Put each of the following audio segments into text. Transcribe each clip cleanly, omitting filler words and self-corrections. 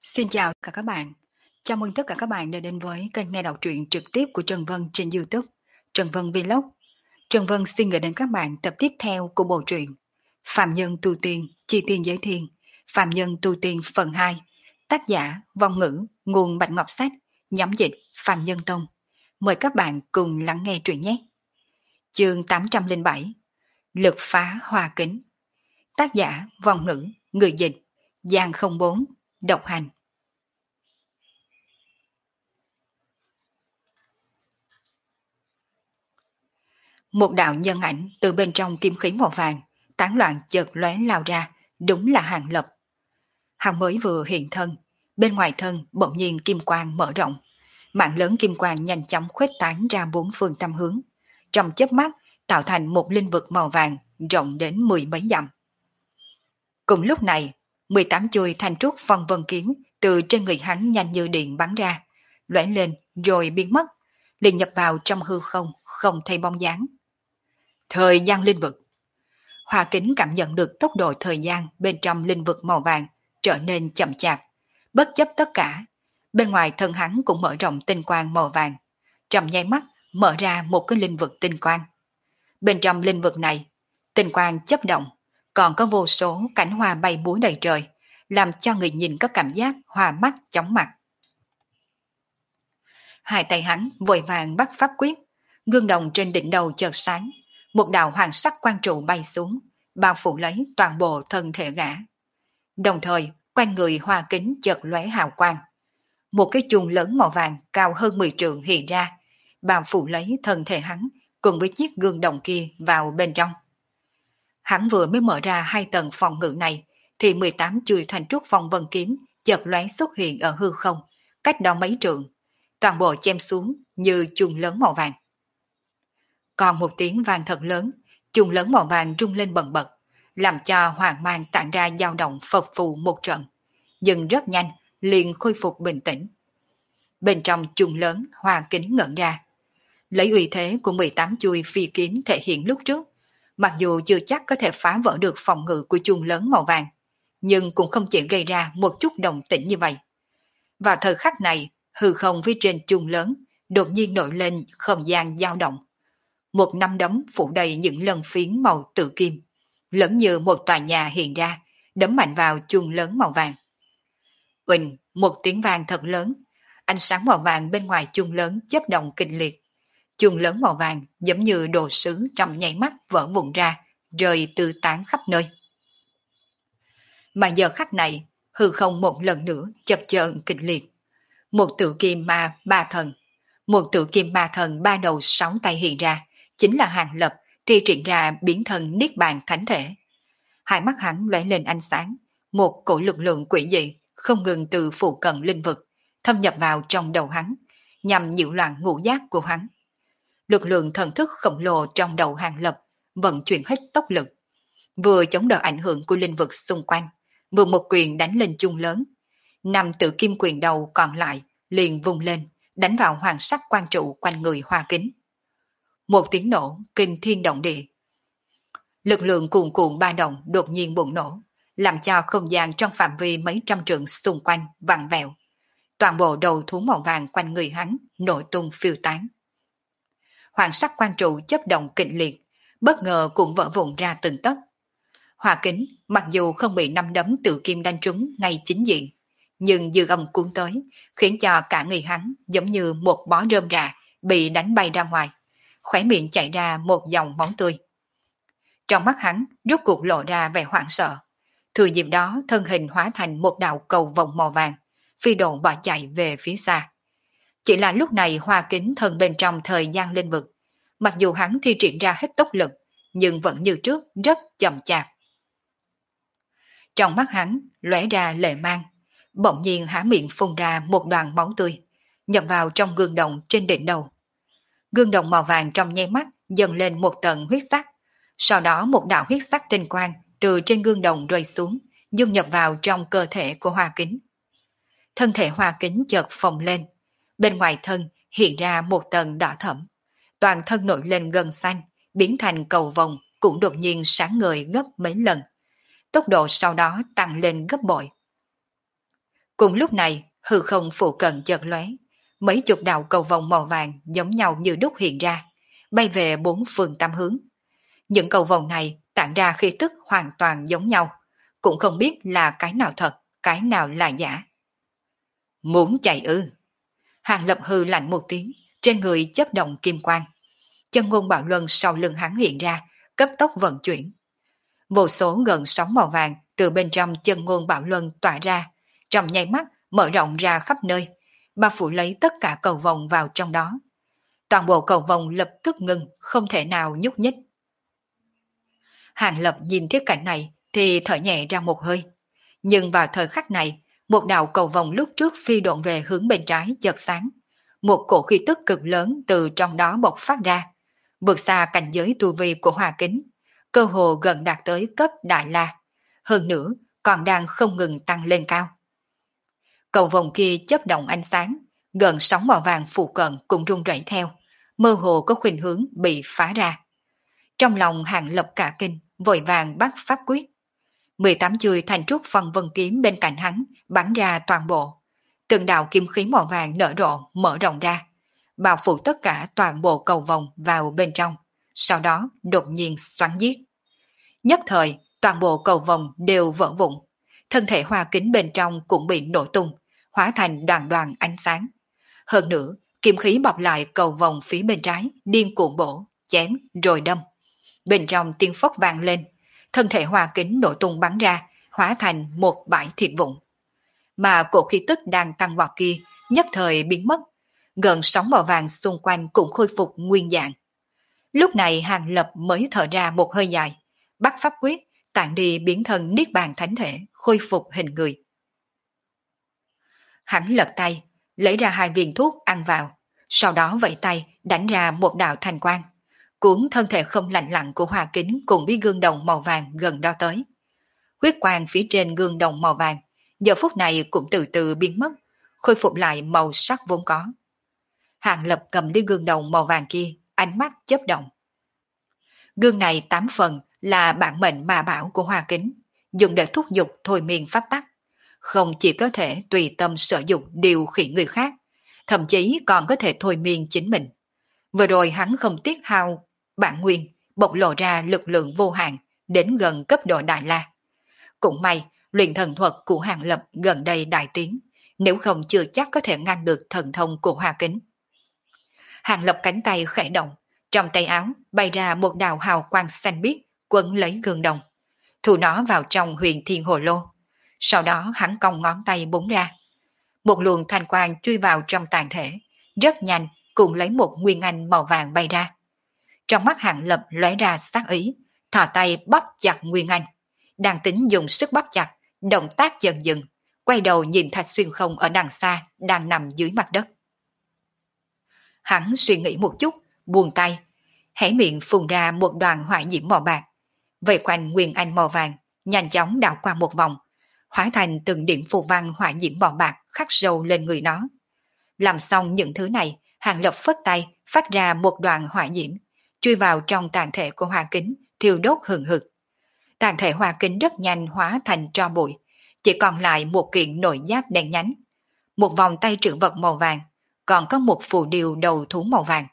Xin chào cả các bạn. Chào mừng tất cả các bạn đã đến với kênh nghe đọc truyện trực tiếp của Trần Vân trên YouTube, Trần Vân Vlog. Trần Vân xin gửi đến các bạn tập tiếp theo của bộ truyện Phạm Nhân Tu Tiên, Chi Tiên Giới Thiên, Phạm Nhân Tu Tiên phần 2, tác giả Vong Ngữ, nguồn Bạch Ngọc Sách, nhóm dịch Phạm Nhân Tông. Mời các bạn cùng lắng nghe truyện nhé. Chương 807, Lực phá hoa kính, tác giả Vong Ngữ, người dịch Giang 04, độc hành. Một đạo nhân ảnh từ bên trong kim khí màu vàng, tán loạn chợt lóe lao ra, đúng là Hàng Lập. Hắn mới vừa hiện thân, bên ngoài thân bỗng nhiên kim quang mở rộng, mạng lớn kim quang nhanh chóng khuếch tán ra bốn phương tám hướng, trong chớp mắt tạo thành một linh vực màu vàng rộng đến mười mấy dặm. Cùng lúc này, 18 chuôi thanh trúc phong vân kiếm từ trên người hắn nhanh như điện bắn ra, lóe lên rồi biến mất, liền nhập vào trong hư không, không thấy bóng dáng. Thời gian linh vực. Hoa Kính cảm nhận được tốc độ thời gian bên trong linh vực màu vàng trở nên chậm chạp. Bất chấp tất cả, bên ngoài thân hắn cũng mở rộng tinh quang màu vàng. Trong nháy mắt mở ra một cái linh vực tinh quang. Bên trong linh vực này, tinh quang chấp động, còn có vô số cảnh hoa bay múa đầy trời, làm cho người nhìn có cảm giác hoa mắt chóng mặt. Hai tay hắn vội vàng bắt pháp quyết, gương đồng trên đỉnh đầu chợt sáng, một đạo hoàng sắc quang trụ bay xuống, bao phủ lấy toàn bộ thân thể gã. Đồng thời, quanh người Hoa Kính chợt lóe hào quang. Một cái chuông lớn màu vàng cao hơn 10 trượng hiện ra, bao phủ lấy thân thể hắn cùng với chiếc gương đồng kia vào bên trong. Hắn vừa mới mở ra hai tầng phòng ngự này, thì 18 chuôi thanh trúc phong vân kiếm chợt lóe xuất hiện ở hư không, cách đó mấy trượng, toàn bộ chém xuống như chuông lớn màu vàng. Còn một tiếng vang thật lớn, chuông lớn màu vàng rung lên bần bật, làm cho hoàng mang tản ra dao động phập phù một trận, nhưng rất nhanh liền khôi phục bình tĩnh. Bên trong chuông lớn Hoa Kính ngẩn ra, lấy uy thế của 18 chuôi phi kiếm thể hiện lúc trước, mặc dù chưa chắc có thể phá vỡ được phòng ngự của chuông lớn màu vàng, nhưng cũng không chỉ gây ra một chút động tĩnh như vậy. Vào thời khắc này, hư không phía trên chuông lớn đột nhiên nổi lên không gian dao động. Một nắm đấm phủ đầy những lân phiến màu tự kim, lẫn như một tòa nhà hiện ra, đấm mạnh vào chuông lớn màu vàng. Uỳnh, một tiếng vang thật lớn, ánh sáng màu vàng bên ngoài chuông lớn chớp động kịch liệt. Chuông lớn màu vàng giống như đồ sứ trong nháy mắt vỡ vụn ra, rơi tứ tán khắp nơi. Mà giờ khắc này, hư không một lần nữa chập chờn kịch liệt. Một tự kim ma ba thần, một tự kim ma thần ba đầu sáu tay hiện ra, chính là Hàng Lập thi triển ra biến thân niết bàn thánh thể. Hai mắt hắn lóe lên ánh sáng, một cổ lực lượng quỷ dị không ngừng từ phụ cận linh vực thâm nhập vào trong đầu hắn, nhằm nhiễu loạn ngũ giác của hắn. Lực lượng thần thức khổng lồ trong đầu Hàng Lập vận chuyển hết tốc lực, vừa chống đỡ ảnh hưởng của linh vực xung quanh, vừa một quyền đánh lên chuông lớn. Năm tự kim quyền đầu còn lại liền vung lên, đánh vào hoàng sắc quan trụ quanh người Hoa Kính. Một tiếng nổ kinh thiên động địa. Lực lượng cuồn cuộn ba động đột nhiên bùng nổ, làm cho không gian trong phạm vi mấy trăm trượng xung quanh vặn vẹo. Toàn bộ đầu thú màu vàng quanh người hắn nổi tung phiêu tán. Hoàng sắc quan trụ chấp động kịch liệt, bất ngờ cũng vỡ vụn ra từng tấc. Hoa Kính mặc dù không bị năm đấm tự kim đánh trúng ngay chính diện, nhưng dư âm cuốn tới, khiến cho cả người hắn giống như một bó rơm rạ bị đánh bay ra ngoài, khóe miệng chảy ra một dòng máu tươi. Trong mắt hắn rốt cuộc lộ ra vẻ hoảng sợ, thừa dịp đó thân hình hóa thành một đạo cầu vòng màu vàng, phi độn bỏ chạy về phía xa. Chỉ là lúc này Hoa Kính thân bên trong thời gian linh vực, mặc dù hắn thi triển ra hết tốc lực, nhưng vẫn như trước rất chậm chạp. Trong mắt hắn lóe ra lệ mang, bỗng nhiên há miệng phun ra một đoàn máu tươi, nhập vào trong gương đồng trên đỉnh đầu. Gương đồng màu vàng trong nháy mắt dần lên một tầng huyết sắc, sau đó một đạo huyết sắc tinh quang từ trên gương đồng rơi xuống, dung nhập vào trong cơ thể của Hoa Kính. Thân thể Hoa Kính chợt phồng lên, bên ngoài thân hiện ra một tầng đỏ thẫm, toàn thân nổi lên gân xanh, biến thành cầu vồng cũng đột nhiên sáng ngời gấp mấy lần. Tốc độ sau đó tăng lên gấp bội. Cùng lúc này, hư không phụ cận chợt lóe, mấy chục đạo cầu vồng màu vàng giống nhau như đúc hiện ra, bay về bốn phương tám hướng. Những cầu vồng này tản ra khí tức hoàn toàn giống nhau, cũng không biết là cái nào thật, cái nào là giả. Muốn chạy ư? Hàng Lập hư lạnh một tiếng, trên người chớp động kim quang. Chân ngôn bạo luân sau lưng hắn hiện ra, cấp tốc vận chuyển. Vô số gần sóng màu vàng từ bên trong chân ngôn bạo luân tỏa ra, trong nháy mắt mở rộng ra khắp nơi, bao phủ lấy tất cả cầu vồng vào trong đó. Toàn bộ cầu vồng lập tức ngừng, không thể nào nhúc nhích. Hàng Lập nhìn thiết cảnh này thì thở nhẹ ra một hơi. Nhưng vào thời khắc này, một đạo cầu vồng lúc trước phi độn về hướng bên trái chợt sáng. Một cổ khí tức cực lớn từ trong đó bộc phát ra, vượt xa cảnh giới tu vi của Hoa Kính, cơ hồ gần đạt tới cấp Đại La. Hơn nữa, còn đang không ngừng tăng lên cao. Cầu vồng kia chớp động ánh sáng, gần sóng màu vàng phụ cận cũng rung rẩy theo, mơ hồ có khuynh hướng bị phá ra. Trong lòng Hàng Lập cả kinh, vội vàng bắt pháp quyết. 18 chuôi thành trúc phần vân kiếm bên cạnh hắn bắn ra toàn bộ. Từng đạo kim khí màu vàng nở rộ mở rộng ra, bao phủ tất cả toàn bộ cầu vồng vào bên trong, sau đó đột nhiên xoắn giết. Nhất thời, toàn bộ cầu vồng đều vỡ vụn, thân thể Hoa Kính bên trong cũng bị nổ tung, hóa thành đoàn đoàn ánh sáng. Hơn nữa, kim khí bọc lại cầu vồng phía bên trái, điên cuồng bổ, chém rồi đâm. Bên trong tiên phốc vang lên, thân thể Hoa Kính nổ tung bắn ra, hóa thành một bãi thịt vụn. Mà cổ khí tức đang tăng vọt kia, nhất thời biến mất, gần sóng màu vàng xung quanh cũng khôi phục nguyên dạng. Lúc này Hàng Lập mới thở ra một hơi dài, bắt pháp quyết, tản đi biến thân niết bàn thánh thể, khôi phục hình người. Hắn lật tay, lấy ra 2 viên thuốc ăn vào, sau đó vẫy tay đánh ra một đạo thành quang, cuốn thân thể không lạnh lặng của Hoa Kính cùng với gương đồng màu vàng gần đó tới. Huyết quang phía trên gương đồng màu vàng, giờ phút này cũng từ từ biến mất, khôi phục lại màu sắc vốn có. Hàng Lập cầm lấy gương đồng màu vàng kia, ánh mắt chớp động. Gương này 8 phần là bản mệnh ma bảo của Hoa Kính, dùng để thúc giục thôi miên pháp tắc. Không chỉ có thể tùy tâm sở dụng điều khiển người khác, thậm chí còn có thể thôi miên chính mình. Vừa rồi hắn không tiết hao bản nguyên, bộc lộ ra lực lượng vô hạn đến gần cấp độ Đại La. Cũng may, luyện thần thuật của Hàng Lập gần đây đại tiến, nếu không chưa chắc có thể ngăn được thần thông của Hoa Kính. Hàng Lập cánh tay khẽ động, trong tay áo bay ra một đạo hào quang xanh biếc quấn lấy gương đồng, thu nó vào trong huyền thiên hồ lô. Sau đó hắn cong ngón tay búng ra. Một luồng thanh quang chui vào trong tàn thể, rất nhanh cùng lấy một nguyên anh màu vàng bay ra. Trong mắt Hàng Lập lóe ra sát ý, thò tay bóp chặt nguyên anh. Đang tính dùng sức bóp chặt, động tác dần dừng, quay đầu nhìn Thạch Xuyên Không ở đằng xa đang nằm dưới mặt đất. Hắn suy nghĩ một chút, buông tay, hé miệng phun ra một đoàn hỏa diễm màu bạc. Vây quanh nguyên anh màu vàng, nhanh chóng đảo qua một vòng, hóa thành từng điểm phù văn hỏa diễm màu bạc khắc sâu lên người nó. Làm xong những thứ này, Hàng Lập phất tay, phát ra một đoàn hỏa diễm, chui vào trong tàn thể của Hoa Kính, thiêu đốt hừng hực. Tàn thể Hoa Kính rất nhanh hóa thành tro bụi, chỉ còn lại một kiện nội giáp đen nhánh, một vòng tay trữ vật màu vàng, còn có một phù điêu đầu thú màu vàng.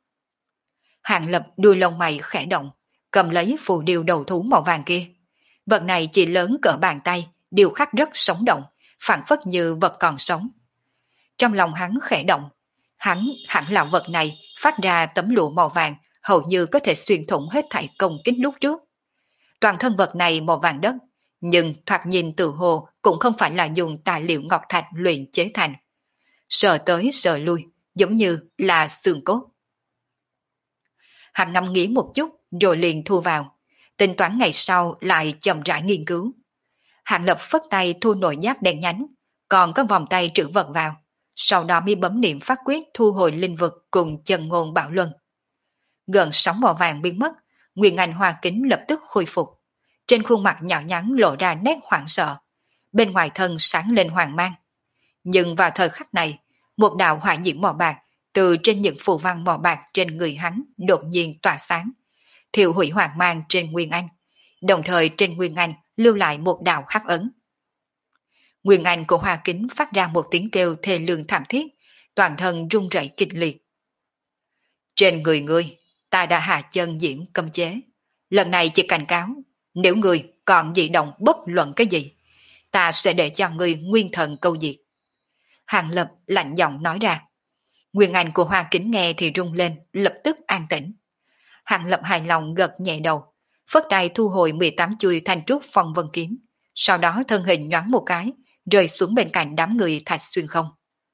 Hàng Lập đuôi lông mày khẽ động, cầm lấy phù điêu đầu thú màu vàng kia. Vật này chỉ lớn cỡ bàn tay, điêu khắc rất sống động, phản phất như vật còn sống. Trong lòng hắn khẽ động, hắn hẳn là vật này phát ra tấm lụa màu vàng, hầu như có thể xuyên thủng hết thảy công kích lúc trước. Toàn thân vật này màu vàng đất, nhưng thoạt nhìn từ hồ cũng không phải là dùng tài liệu ngọc thạch luyện chế thành. Sờ tới sờ lui, giống như là xương cốt. Hắn ngẫm nghĩ một chút rồi liền thu vào, tính toán ngày sau lại chậm rãi nghiên cứu. Hàng Lập phất tay thu nội giáp đen nhánh, còn có vòng tay trữ vật vào, sau đó mới bấm niệm pháp quyết thu hồi linh vực cùng chân ngôn bạo luân. Gần sóng màu vàng biến mất, nguyên anh Hoa Kính lập tức khôi phục. Trên khuôn mặt nhỏ nhắn lộ ra nét hoảng sợ, bên ngoài thân sáng lên hoàng mang. Nhưng vào thời khắc này, một đạo hỏa diễm màu bạc từ trên những phù văn màu bạc trên người hắn đột nhiên tỏa sáng, thiêu hủy hoàng mang trên nguyên anh, đồng thời trên nguyên anh lưu lại một đạo hắc ấn. Nguyên Anh của Hoa Kính phát ra một tiếng kêu thê lương thảm thiết, toàn thân run rẩy kịch liệt. Trên người ngươi, ta đã hạ chân diễm cấm chế. Lần này chỉ cảnh cáo, nếu ngươi còn dị động bất luận cái gì, ta sẽ để cho ngươi nguyên thần câu diệt. Hàng Lập lạnh giọng nói ra. Nguyên Anh của Hoa Kính nghe thì rung lên, lập tức an tĩnh. Hàng Lập hài lòng gật nhẹ đầu, phất tay thu hồi 18 chuôi thanh trúc phong vân kiếm, sau đó thân hình nhoáng một cái, rơi xuống bên cạnh đám người Thạch Xuyên Không.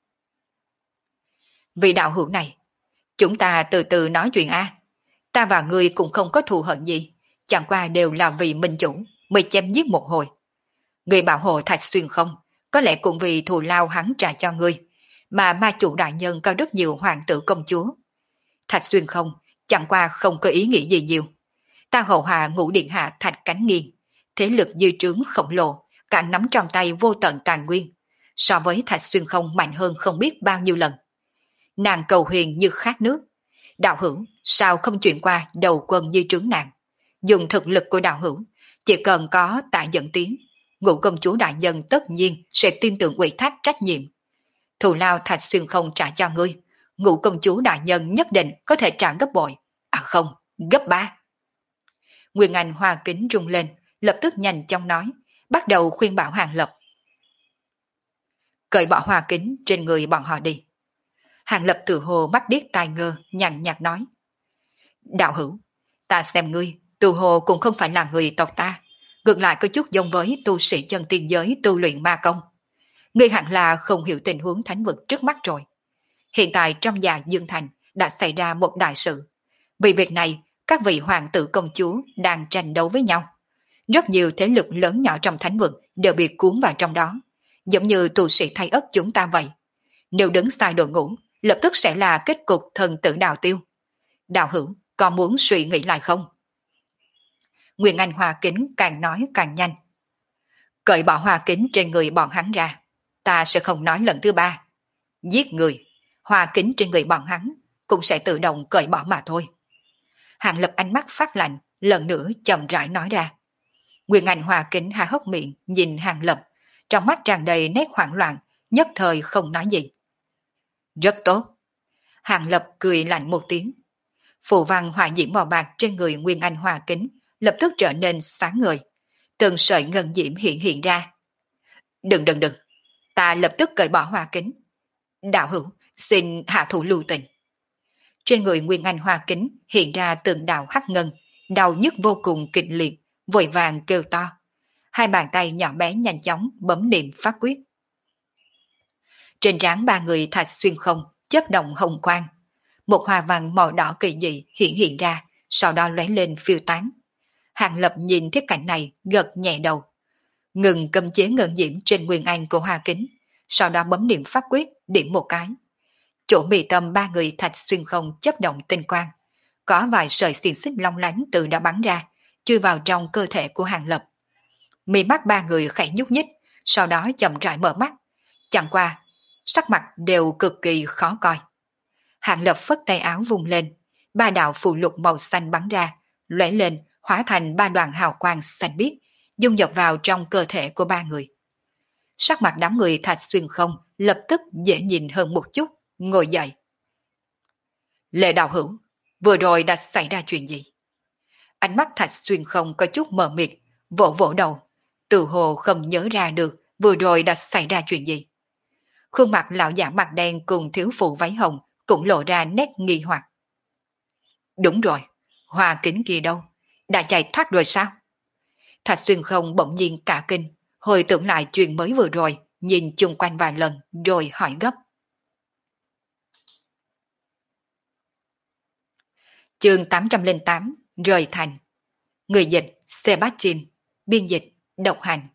Vị đạo hữu này, chúng ta từ từ nói chuyện a. Ta và ngươi cũng không có thù hận gì, chẳng qua đều là vì minh chủ mới chém giết một hồi. Người bảo hộ Thạch Xuyên Không, có lẽ cũng vì thù lao hắn trả cho ngươi, mà ma chủ đại nhân có rất nhiều hoàng tử công chúa. Thạch Xuyên Không chẳng qua không có ý nghĩ gì nhiều. Ta hầu hạ Ngũ điện hạ Thạch Cánh Nghiên, thế lực dư trướng khổng lồ, cả nắm trong tay vô tận tàn nguyên, so với Thạch Xuyên Không mạnh hơn không biết bao nhiêu lần. Nàng cầu huyền như khát nước. Đạo hữu sao không chuyển qua đầu quân dư trướng nàng? Dùng thực lực của đạo hữu, chỉ cần có tại dẫn tiếng, Ngũ công chúa đại nhân tất nhiên sẽ tin tưởng ủy thác trách nhiệm. Thù lao Thạch Xuyên Không trả cho ngươi, Ngũ công chúa đại nhân nhất định có thể trả gấp bội. À không, gấp 3. Nguyên Anh Hoa Kính rung lên, lập tức nhanh chóng nói, bắt đầu khuyên bảo Hàng Lập. Cởi bỏ hoa kính trên người bọn họ đi. Hàng Lập tự hồ mắt điếc tai ngơ, nhàn nhạt nói. Đạo hữu, ta xem ngươi, tự hồ cũng không phải là người tộc ta, ngược lại có chút giống với tu sĩ chân tiên giới tu luyện ma công. Ngươi hẳn là không hiểu tình huống thánh vực trước mắt rồi. Hiện tại trong nhà Dương Thành đã xảy ra một đại sự. Vì việc này, các vị hoàng tử công chúa đang tranh đấu với nhau. Rất nhiều thế lực lớn nhỏ trong thánh vực đều bị cuốn vào trong đó, giống như tu sĩ thay ất chúng ta vậy. Nếu đứng sai đội ngũ, lập tức sẽ là kết cục thần tử đào tiêu. Đạo hữu, có muốn suy nghĩ lại không? Nguyên Anh Hoa Kính càng nói càng nhanh. Cởi bỏ hoa kính trên người bọn hắn ra, ta sẽ không nói lần thứ 3. Giết người, hoa kính trên người bọn hắn cũng sẽ tự động cởi bỏ mà thôi. Hàng Lập ánh mắt phát lạnh, lần nữa chậm rãi nói ra. Nguyên Anh Hoa Kính há hốc miệng nhìn Hàng Lập, trong mắt tràn đầy nét hoảng loạn, nhất thời không nói gì. Rất tốt. Hàng Lập cười lạnh một tiếng. Phù văn hỏa diễm màu bạc trên người Nguyên Anh Hoa Kính lập tức trở nên sáng ngời. Từng sợi ngân diễm hiện ra. Đừng, ta lập tức cởi bỏ hoa kính. Đạo hữu, xin hạ thủ lưu tình. Trên người Nguyên Anh Hoa Kính hiện ra từng đạo hắc ngân, đau nhức vô cùng kịch liệt, vội vàng kêu to. Hai bàn tay nhỏ bé nhanh chóng bấm niệm pháp quyết. Trên trán ba người Thạch Xuyên Không chớp động hồng quang. Một hoa văn màu đỏ kỳ dị hiện ra, sau đó lóe lên phiêu tán. Hàng Lập nhìn thiết cảnh này gật nhẹ đầu. Ngừng cấm chế ngân diễm trên Nguyên Anh của Hoa Kính, sau đó bấm niệm pháp quyết, điểm một cái. Chỗ mì tâm ba người Thạch Xuyên Không chớp động tinh quang. Có vài sợi xiềng xích long lánh từ đã bắn ra, chui vào trong cơ thể của Hàng Lập. Mí mắt ba người khẽ nhúc nhích, sau đó chậm rãi mở mắt. Chẳng qua, sắc mặt đều cực kỳ khó coi. Hàng Lập phất tay áo vung lên, ba đạo phù lục màu xanh bắn ra, lóe lên hóa thành ba đoàn hào quang xanh biếc, dung nhập vào trong cơ thể của ba người. Sắc mặt đám người Thạch Xuyên Không lập tức dễ nhìn hơn một chút, ngồi dậy. Lệ đạo hữu, vừa rồi đã xảy ra chuyện gì? Ánh mắt Thạch Xuyên Không có chút mờ mịt, vỗ vỗ đầu, tự hồ không nhớ ra được vừa rồi đã xảy ra chuyện gì. Khuôn mặt lão giả mặt đen cùng thiếu phụ váy hồng cũng lộ ra nét nghi hoặc. Đúng rồi, Hoa Kính kia đâu? Đã chạy thoát rồi sao? Thạch Xuyên Không bỗng nhiên cả kinh, hồi tưởng lại chuyện mới vừa rồi, nhìn chung quanh vài lần rồi hỏi gấp. Chương 808, Rời Thành. Người dịch Sebastian, biên dịch Độc Hành.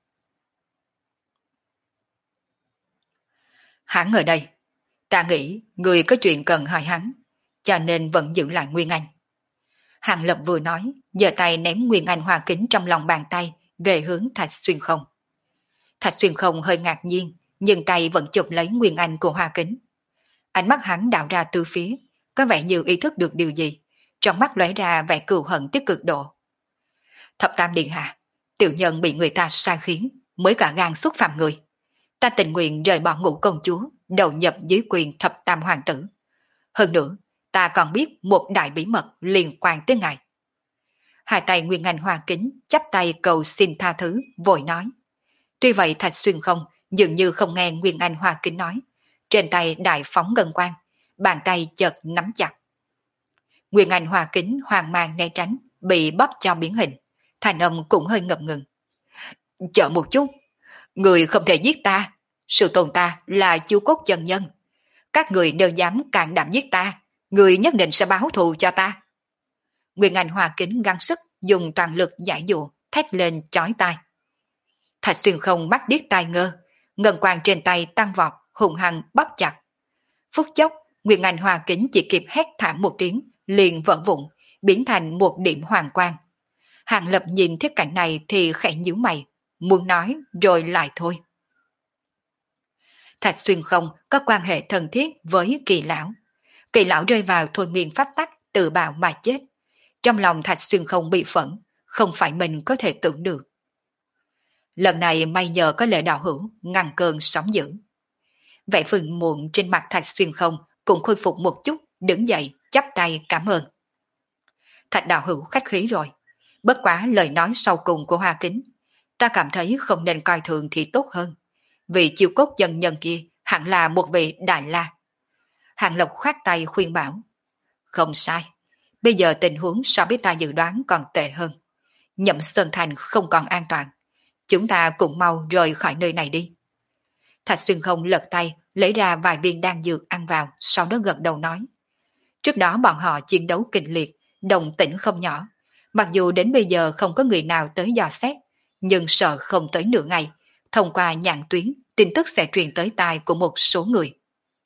Hắn ở đây, ta nghĩ người có chuyện cần hỏi hắn, cho nên vẫn giữ lại Nguyên Anh. Hàng Lập vừa nói, giơ tay ném Nguyên Anh Hoa Kính trong lòng bàn tay về hướng Thạch Xuyên Không. Thạch Xuyên Không hơi ngạc nhiên, nhưng tay vẫn chụp lấy Nguyên Anh của Hoa Kính. Ánh mắt hắn đảo ra từ phía, có vẻ như ý thức được điều gì, trong mắt lóe ra vẻ cừu hận tới cực độ. Thập Tam điện hạ, tiểu nhân bị người ta sai khiến, mới cả gan xúc phạm người. Ta tình nguyện rời bỏ Ngũ công chúa, đầu nhập dưới quyền thập tam hoàng tử. Hơn nữa, ta còn biết một đại bí mật liên quan tới ngài. Hai tay Nguyên Anh Hoa Kính chắp tay cầu xin tha thứ, vội nói. Tuy vậy Thạch Xuyên không, dường như không nghe Nguyên Anh Hoa Kính nói. Trên tay đại phóng ngân quang, bàn tay chợt nắm chặt. Nguyên Anh Hoa Kính hoang mang né tránh, bị bóp cho biến hình. Thành âm cũng hơi ngập ngừng. Chờ một chút, người không thể giết ta. Sự tồn ta là Chu Cốt chân nhân. Các người đều dám can đảm giết ta, người nhất định sẽ báo thù cho ta. Nguyên Anh Hoa Kính gắng sức dùng toàn lực giải dụ, thét lên chói tai. Thạch Xuyên không mắt điếc tai ngơ, ngân quang trên tay tăng vọt, hùng hăng bóp chặt. Phút chốc, Nguyên Anh Hoa Kính chỉ kịp hét thảm một tiếng, liền vỡ vụn, biến thành một điểm hoàng quang. Hàng Lập nhìn thiết cảnh này thì khẽ nhíu mày, muốn nói rồi lại thôi. Thạch Xuyên không có quan hệ thân thiết với Kỳ lão. Kỳ lão rơi vào thôi miên pháp tắc, tự bạo mà chết. Trong lòng Thạch Xuyên không bị phẫn, không phải mình có thể tưởng được. Lần này may nhờ có Lệ đạo hữu ngăn cơn sóng dữ. Vẻ phiền muộn trên mặt Thạch Xuyên không cũng khôi phục một chút, đứng dậy chắp tay cảm ơn. Thạch đạo hữu khách khí rồi, bất quá lời nói sau cùng của Hoa Kính, ta cảm thấy không nên coi thường thì tốt hơn. Vị chiêu cốt chân nhân kia hẳn là một vị Đại La. Hàng Lộc khoát tay khuyên bảo. Không sai, bây giờ tình huống so với ta dự đoán còn tệ hơn. Nhậm Sơn Thành không còn an toàn. Chúng ta cũng mau rời khỏi nơi này đi. Thạch Xuyên không lật tay, lấy ra vài viên đan dược ăn vào, sau đó gật đầu nói. Trước đó bọn họ chiến đấu kịch liệt, đồng tĩnh không nhỏ. Mặc dù đến bây giờ không có người nào tới dò xét, nhưng sợ không tới nửa ngày, thông qua nhãn tuyến, tin tức sẽ truyền tới tai của một số người.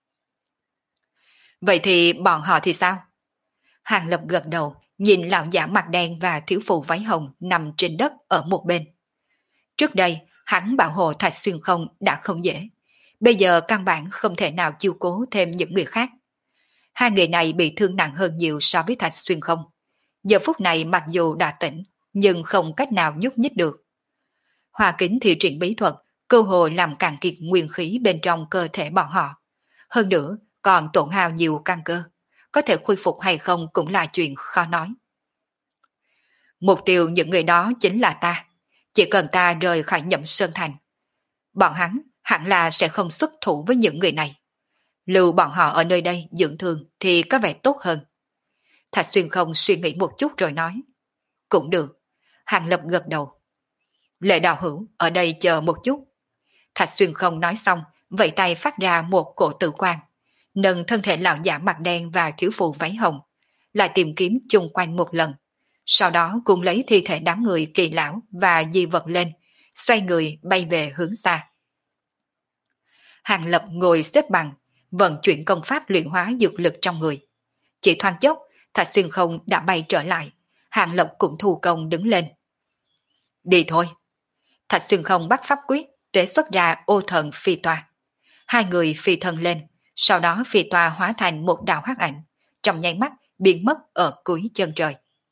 Vậy thì bọn họ thì sao? Hàng Lập gật đầu, nhìn lão giả mặt đen và thiếu phụ váy hồng nằm trên đất ở một bên. Trước đây, hắn bảo hộ Thạch Xuyên không đã không dễ. Bây giờ căn bản không thể nào chiêu cố thêm những người khác. Hai người này bị thương nặng hơn nhiều so với Thạch Xuyên không. Giờ phút này mặc dù đã tỉnh, nhưng không cách nào nhúc nhích được. Hoa Kính thi triển bí thuật, cơ hồ làm cạn kiệt nguyên khí bên trong cơ thể bọn họ. Hơn nữa, còn tổn hao nhiều căn cơ. Có thể khôi phục hay không cũng là chuyện khó nói. Mục tiêu những người đó chính là ta. Chỉ cần ta rời khỏi Nhậm Sơn Thành, bọn hắn hẳn là sẽ không xuất thủ với những người này. Lưu bọn họ ở nơi đây dưỡng thương thì có vẻ tốt hơn. Thạch Xuyên không suy nghĩ một chút rồi nói. Cũng được. Hàng Lập gật đầu. Lệ đạo hữu ở đây chờ một chút. Thạch Xuyên không nói xong, vẫy tay phát ra một cổ tử quang, nâng thân thể lão giả mặt đen và thiếu phụ váy hồng, lại tìm kiếm chung quanh một lần. Sau đó cùng lấy thi thể đám người Kỳ lão và di vật lên, xoay người bay về hướng xa. Hàng Lập ngồi xếp bằng, vận chuyển công pháp luyện hóa dược lực trong người. Chỉ thoáng chốc, Thạch Xuyên không đã bay trở lại. Hàng Lập cũng thu công đứng lên. Đi thôi. Thạch Xuyên không bắt pháp quyết, tế xuất ra ô thần phi toa. Hai người phi thân lên, sau đó phi toa hóa thành một đạo hắc ảnh, trong nháy mắt biến mất ở cuối chân trời.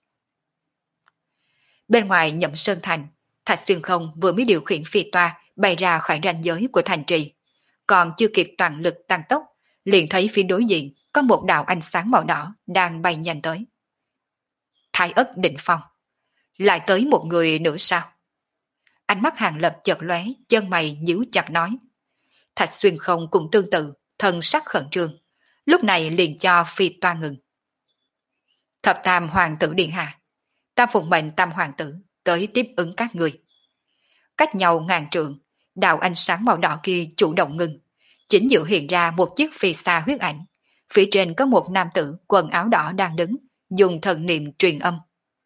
Bên ngoài Nhậm Sơn Thành, Thạch Xuyên không vừa mới điều khiển phi toa bay ra khỏi ranh giới của thành trì. Còn chưa kịp toàn lực tăng tốc, liền thấy phía đối diện có một đạo ánh sáng màu đỏ đang bay nhanh tới. Thái Ất Định Phong. Lại tới một người nữa sao? Ánh mắt Hàng Lập chợt lóe, chân mày nhíu chặt nói. Thạch Xuyên không cũng tương tự, thân sắc khẩn trương. Lúc này liền cho phi toa ngừng. Thập Tam Hoàng tử điện hạ, ta phụng mệnh Tam Hoàng tử tới tiếp ứng các người. Cách nhau ngàn trượng, đạo ánh sáng màu đỏ kia chủ động ngừng. Chính giữa hiện ra một chiếc phi xa huyết ảnh. Phía trên có một nam tử quần áo đỏ đang đứng, dùng thần niệm truyền âm.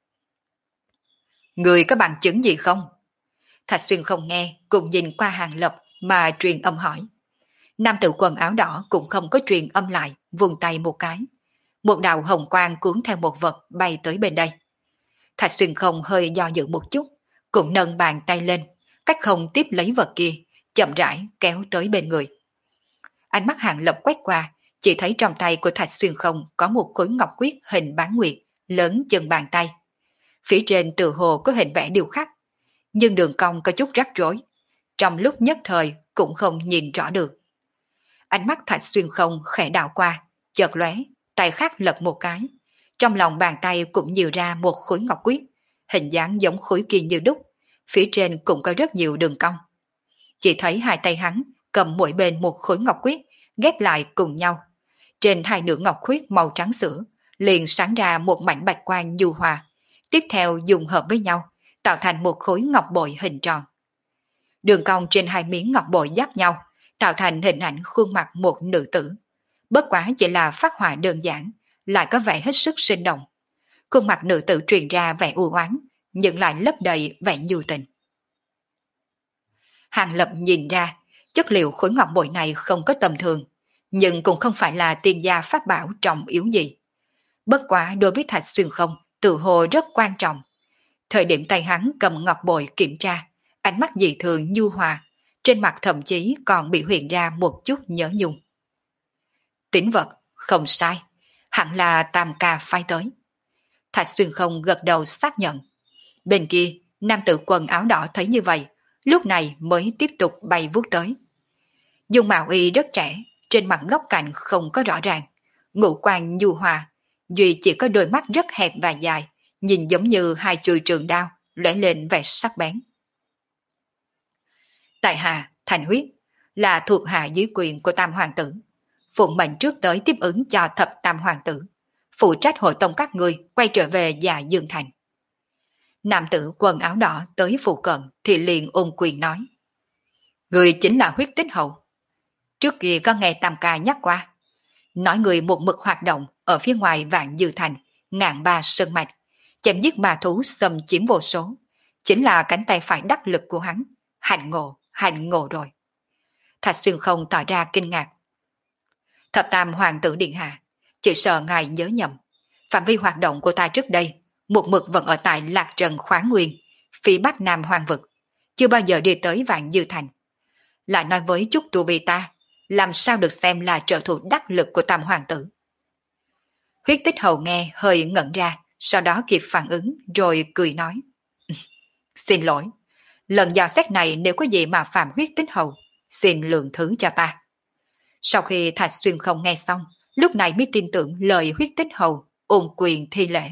Người có bằng chứng gì không? Thạch Xuyên không nghe, cùng nhìn qua Hàng Lập mà truyền âm hỏi. Nam tử quần áo đỏ cũng không có truyền âm lại, vùng tay một cái. Một đạo hồng quang cuốn theo một vật bay tới bên đây. Thạch Xuyên không hơi do dự một chút, cũng nâng bàn tay lên, cách không tiếp lấy vật kia, chậm rãi kéo tới bên người. Ánh mắt Hàng Lập quét qua, chỉ thấy trong tay của Thạch Xuyên không có một khối ngọc quyết hình bán nguyệt, lớn chừng bàn tay. Phía trên tự hồ có hình vẽ điêu khắc, nhưng đường cong có chút rắc rối. Trong lúc nhất thời cũng không nhìn rõ được. Ánh mắt Thạch Xuyên Không khẽ đảo qua, chợt lóe, tay khác lật một cái. Trong lòng bàn tay cũng nhiều ra một khối ngọc quyết, hình dáng giống khối kia như đúc, phía trên cũng có rất nhiều đường cong. Chỉ thấy hai tay hắn cầm mỗi bên một khối ngọc quyết, ghép lại cùng nhau. Trên hai nửa ngọc quyết màu trắng sữa, liền sáng ra một mảnh bạch quang nhu hòa, tiếp theo dùng hợp với nhau, tạo thành một khối ngọc bội hình tròn. Đường cong trên hai miếng ngọc bội giáp nhau, tạo thành hình ảnh khuôn mặt một nữ tử. Bất quá chỉ là phác họa đơn giản, lại có vẻ hết sức sinh động. Khuôn mặt nữ tử truyền ra vẻ u oán, nhưng lại lấp đầy vẻ nhu tình. Hàng Lập nhìn ra, chất liệu khối ngọc bội này không có tầm thường, nhưng cũng không phải là tiên gia pháp bảo trọng yếu gì. Bất quá đối với Thạch Xuyên Không, tự hồ rất quan trọng. Thời điểm tay hắn cầm ngọc bội kiểm tra, ánh mắt dị thường nhu hòa, trên mặt thậm chí còn bị hiện ra một chút nhớ nhung. Tín vật, không sai, hẳn là Tam Ca phái tới. Thạch Xuyên Không gật đầu xác nhận. Bên kia, nam tử quần áo đỏ thấy như vậy, lúc này mới tiếp tục bay vút tới. Dung mạo y rất trẻ, trên mặt góc cạnh không có rõ ràng, ngũ quan nhu hòa, duy chỉ có đôi mắt rất hẹp và dài, nhìn giống như hai chuôi trường đao, lóe lên vẻ sắc bén. Tại hạ, Thành Huyết, là thuộc hạ dưới quyền của Tam Hoàng tử. Phụng mệnh trước tới tiếp ứng cho thập Tam Hoàng tử, phụ trách hội tông các người quay trở về Dạ Dương Thành. Nam tử quần áo đỏ tới phụ cận thì liền ôm quyền nói. Người chính là Huyết Tích Hậu. Trước kia có nghe Tam Ca nhắc qua. Nói người một mực hoạt động ở phía ngoài Vạn Dư Thành, ngàn ba sơn mạch, chém giết ma thú xâm chiếm vô số. Chính là cánh tay phải đắc lực của hắn. Hành ngộ rồi. Thạch Xuyên Không tỏ ra kinh ngạc. Thập Tam Hoàng tử điện hạ, chỉ sợ ngài nhớ nhầm. Phạm vi hoạt động của ta trước đây, một mực vẫn ở tại Lạc Trần Khoáng Nguyên, phía bắc Nam Hoang Vực, chưa bao giờ đi tới Vạn Dư Thành. Lại nói với chút tu vi ta, làm sao được xem là trợ thủ đắc lực của Tam Hoàng tử. Huyết Tích Hầu nghe hơi ngẩn ra, sau đó kịp phản ứng rồi cười nói. Xin lỗi, lần dò xét này nếu có gì mà phạm Huyết Tích Hầu, xin lượng thứ cho ta. Sau khi Thạch Xuyên Không nghe xong, lúc này mới tin tưởng lời Huyết Tích Hầu, ôm quyền thi lễ.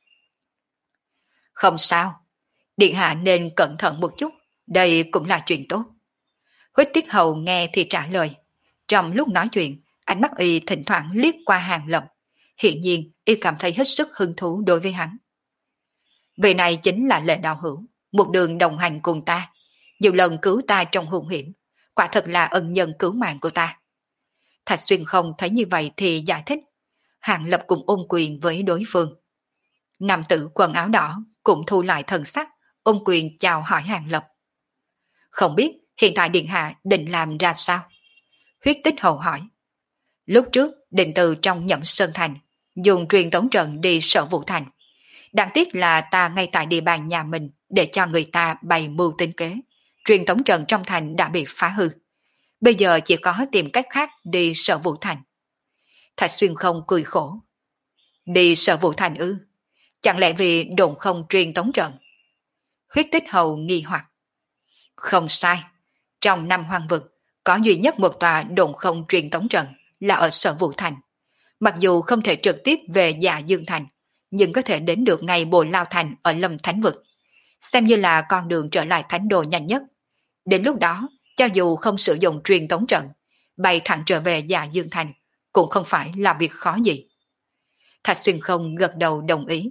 Không sao, điện hạ nên cẩn thận một chút, đây cũng là chuyện tốt. Huyết Tích Hầu nghe thì trả lời. Trong lúc nói chuyện, ánh mắt y thỉnh thoảng liếc qua Hàng Lập. Hiện nhiên, y cảm thấy hết sức hứng thú đối với hắn. Vị này chính là Lệ Đạo Hữu, một đường đồng hành cùng ta, nhiều lần cứu ta trong hung hiểm, quả thật là ân nhân cứu mạng của ta. Thạch Xuyên Không thấy như vậy thì giải thích. Hàng Lập cùng ôm quyền với đối phương. Nam tử quần áo đỏ cũng thu lại thần sắc, ôm quyền chào hỏi Hàng Lập. Không biết hiện tại điện hạ định làm ra sao? Huyết Tích Hầu hỏi. Lúc trước định từ trong Nhậm Sơn Thành, dùng truyền tống trận đi Sở Vũ Thành. Đáng tiếc là ta ngay tại địa bàn nhà mình để cho người ta bày mưu tính kế. Truyền tống trận trong thành đã bị phá hư. Bây giờ chỉ có tìm cách khác đi Sở Vũ Thành. Thạch Xuyên Không cười khổ. Đi Sở Vũ Thành ư? Chẳng lẽ vì đồn không truyền tống trận? Huyết Tích Hầu nghi hoặc. Không sai. Trong năm hoang vực, có duy nhất một tòa đồn không truyền tống trận là ở Sở Vũ Thành. Mặc dù không thể trực tiếp về Dạ Dương Thành, nhưng có thể đến được ngay Bồ Lao Thành ở Lâm Thánh Vực. Xem như là con đường trở lại Thánh Đồ nhanh nhất. Đến lúc đó, cho dù không sử dụng truyền tống trận, bay thẳng trở về Dạ Dương Thành, cũng không phải là việc khó gì. Thạch Xuyên Không gật đầu đồng ý.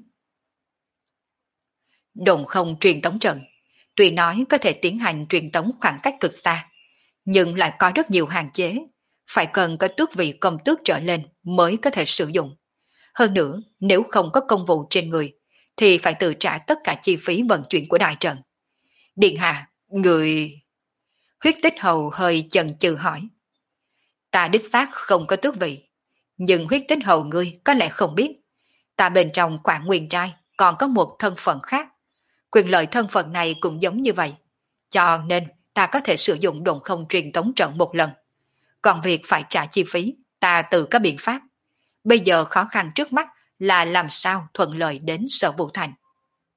Đồn không truyền tống trận, tuy nói có thể tiến hành truyền tống khoảng cách cực xa, nhưng lại có rất nhiều hạn chế, phải cần có tước vị công tước trở lên mới có thể sử dụng. Hơn nữa, nếu không có công vụ trên người, thì phải tự trả tất cả chi phí vận chuyển của đại trận. Điện hạ, người... Huyết Tích Hầu hơi chần chừ hỏi. Ta đích xác không có tước vị, nhưng Huyết Tích Hầu ngươi có lẽ không biết. Ta bên trong Quảng Nguyên Trai còn có một thân phận khác. Quyền lợi thân phận này cũng giống như vậy. Cho nên ta có thể sử dụng đồn không truyền tống trận một lần. Còn việc phải trả chi phí, ta tự có biện pháp. Bây giờ khó khăn trước mắt là làm sao thuận lợi đến Sở Vũ Thành.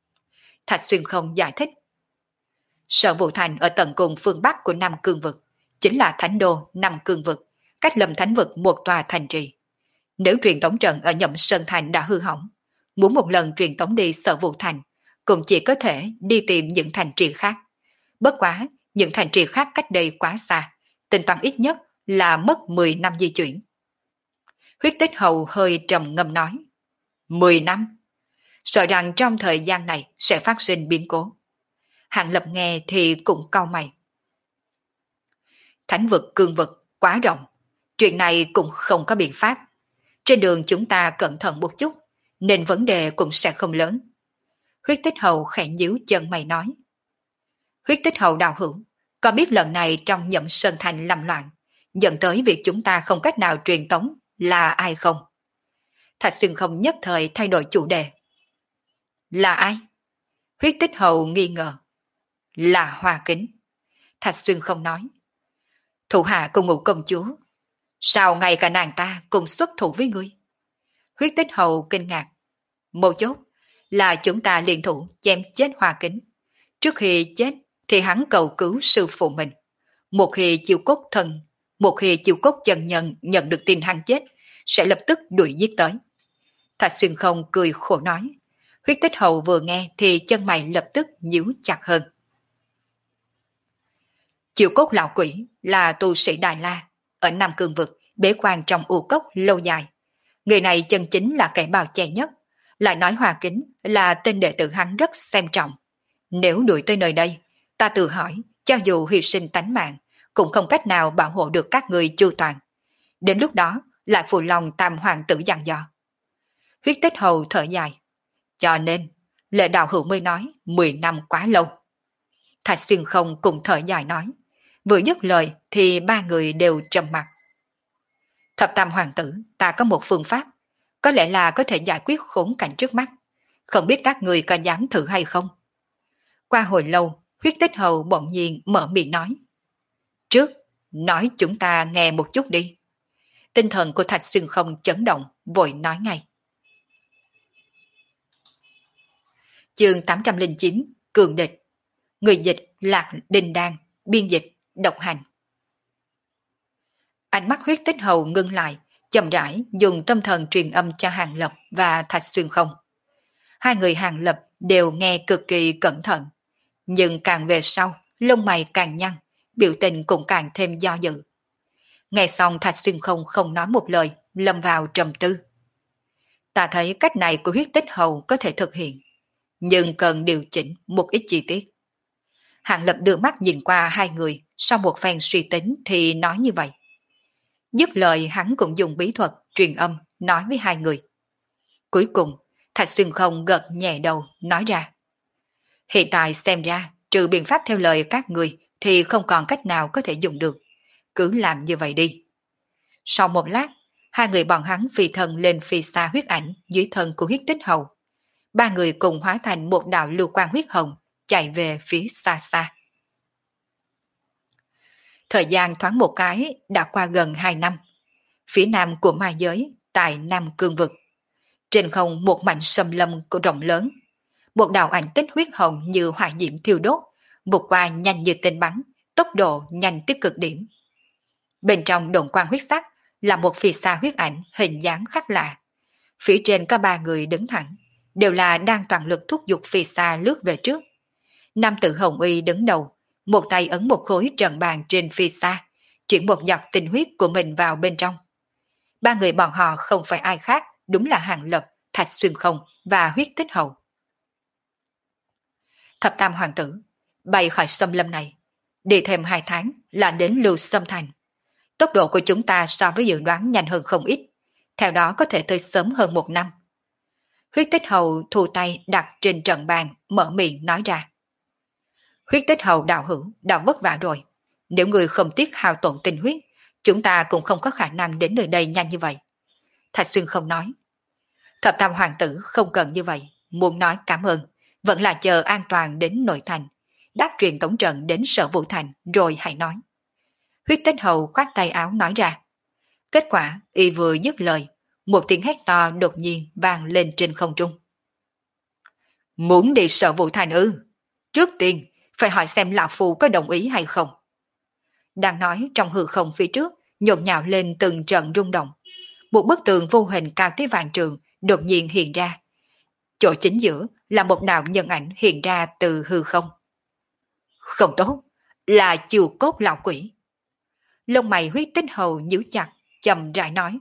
Thạch Xuyên Không giải thích. Sở Vũ Thành ở tận cùng phương Bắc của Nam Cương Vực, chính là thánh đô Nam Cương Vực, cách Lâm Thánh Vực một tòa thành trì. Nếu truyền tống trận ở Nhậm Sơn Thành đã hư hỏng, muốn một lần truyền tống đi Sở Vũ Thành, cũng chỉ có thể đi tìm những thành trì khác. Bất quá, những thành trì khác cách đây quá xa, tính toán ít nhất là mất 10 năm di chuyển. Huyết Tích Hầu hơi trầm ngâm nói, 10 năm? Sợ rằng trong thời gian này sẽ phát sinh biến cố. Hạng Lập nghe thì cũng cau mày. Thánh vực cương vực quá rộng, chuyện này cũng không có biện pháp. Trên đường chúng ta cẩn thận một chút, nên vấn đề cũng sẽ không lớn. Huyết Tích Hầu khẽ nhíu chân mày nói. Huyết Tích Hầu đạo hữu, có biết lần này trong Nhậm Sơn Thành làm loạn, dẫn tới việc chúng ta không cách nào truyền tống là ai không? Thạch Xuyên không nhất thời thay đổi chủ đề. Là ai? Huyết Tích Hầu nghi ngờ. Là Hoa Kính. Thạch Xuyên không nói. Thủ hạ cùng ngũ công chúa. Sao ngay cả nàng ta cùng xuất thủ với ngươi? Huyết Tích Hầu kinh ngạc. Một chốt là chúng ta liên thủ chém chết Hoa Kính. Trước khi chết thì hắn cầu cứu sư phụ mình. Một khi chiêu cốt chân nhân nhận được tin hắn chết, sẽ lập tức đuổi giết tới. Thạch Xuyên không cười khổ nói. Huyết Tích Hầu vừa nghe thì chân mày lập tức nhíu chặt hơn. Chiêu cốt lão quỷ là tu sĩ Đại La, ở Nam Cương Vực, bế quan trong u cốc lâu dài. Người này chân chính là kẻ bào che nhất, lại nói Hoa Kính là tên đệ tử hắn rất xem trọng. Nếu đuổi tới nơi đây, ta tự hỏi, cho dù hy sinh tánh mạng, cũng không cách nào bảo hộ được các người chu toàn. Đến lúc đó, lại phụ lòng tam hoàng tử dặn dò. Huyết Tích Hầu thở dài. Cho nên, Lệ đạo hữu mới nói 10 năm quá lâu. Thạch Xuyên không cùng thở dài nói. Vừa dứt lời thì ba người đều trầm mặt. Thập tam hoàng tử, ta có một phương pháp, có lẽ là có thể giải quyết khốn cảnh trước mắt. Không biết các người có dám thử hay không? Qua hồi lâu, Huyết Tích Hầu bỗng nhiên mở miệng nói. Trước, nói chúng ta nghe một chút đi. Tinh thần của Thạch Xuyên không chấn động, vội nói ngay. Chương 809, Cường Địch. Người dịch Lạc Đình Đan, biên dịch Độc Hành. Ánh mắt Huyết Tích Hầu ngưng lại, chậm rãi dùng tâm thần truyền âm cho Hàng Lập và Thạch Xuyên không. Hai người Hàng Lập đều nghe cực kỳ cẩn thận, nhưng càng về sau, lông mày càng nhăn, biểu tình cũng càng thêm do dự. Nghe xong Thạch Xuyên không nói một lời, lâm vào trầm tư. Ta thấy cách này của Huyết Tích Hầu có thể thực hiện, nhưng cần điều chỉnh một ít chi tiết. Hàng Lập đưa mắt nhìn qua hai người, sau một phen suy tính thì nói như vậy. Dứt lời hắn cũng dùng bí thuật truyền âm nói với hai người. Cuối cùng, Thạch Xuyên không gật nhẹ đầu nói ra. Hiện tại xem ra, trừ biện pháp theo lời các người thì không còn cách nào có thể dùng được. Cứ làm như vậy đi. Sau một lát, hai người bọn hắn phi thân lên phi xa huyết ảnh dưới thân của Huyết Tích Hầu. Ba người cùng hóa thành một đạo lưu quang huyết hồng, chạy về phía xa xa. Thời gian thoáng một cái đã qua gần 2 năm. Phía nam của ma giới, tại Nam Cương Vực. Trên không một mảnh xâm lâm của rộng lớn. Một đạo ảnh tích huyết hồng như hỏa diễm thiêu đốt, vụt qua nhanh như tên bắn, tốc độ nhanh tới cực điểm. Bên trong đồn quang huyết sắc là một phi xa huyết ảnh hình dáng khác lạ. Phía trên có ba người đứng thẳng, đều là đang toàn lực thúc giục phi xa lướt về trước. Nam tử Hồng Y đứng đầu, một tay ấn một khối trận bàn trên phi xa, chuyển một giọt tinh huyết của mình vào bên trong. Ba người bọn họ không phải ai khác, đúng là Hàng Lập, Thạch Xuyên không và Huyết Tích Hầu. Thập tam hoàng tử, bay khỏi xâm lâm này, đi thêm 2 tháng là đến Lưu Xâm Thành. Tốc độ của chúng ta so với dự đoán nhanh hơn không ít, theo đó có thể tới sớm hơn 1 năm. Huyết Tích Hầu thu tay đặt trên trận bàn, mở miệng nói ra. Huyết Tích Hầu đạo hữu, đã vất vả rồi. Nếu người không tiếc hao tổn tinh huyết, chúng ta cũng không có khả năng đến nơi đây nhanh như vậy. Thạch Xuyên không nói. Thập tam hoàng tử không cần như vậy, muốn nói cảm ơn, vẫn là chờ an toàn đến nội thành, đáp truyền tống trận đến Sở Vũ Thành rồi hãy nói. Huyết Tích Hầu khoát tay áo nói ra. Kết quả, y vừa dứt lời, một tiếng hét to đột nhiên vang lên trên không trung. Muốn đi Sở Vũ Thành ư? Trước tiên, phải hỏi xem lão phu có đồng ý hay không. đang nói trong hư không phía trước, nhộn nhạo lên từng trận rung động. Một bức tường vô hình cao tới vạn trường đột nhiên hiện ra. Chỗ chính giữa là một đạo nhân ảnh hiện ra từ hư không. Không tốt, là chiều cốt lão quỷ. Lông mày Huyết Tích Hầu nhíu chặt, chậm rãi nói.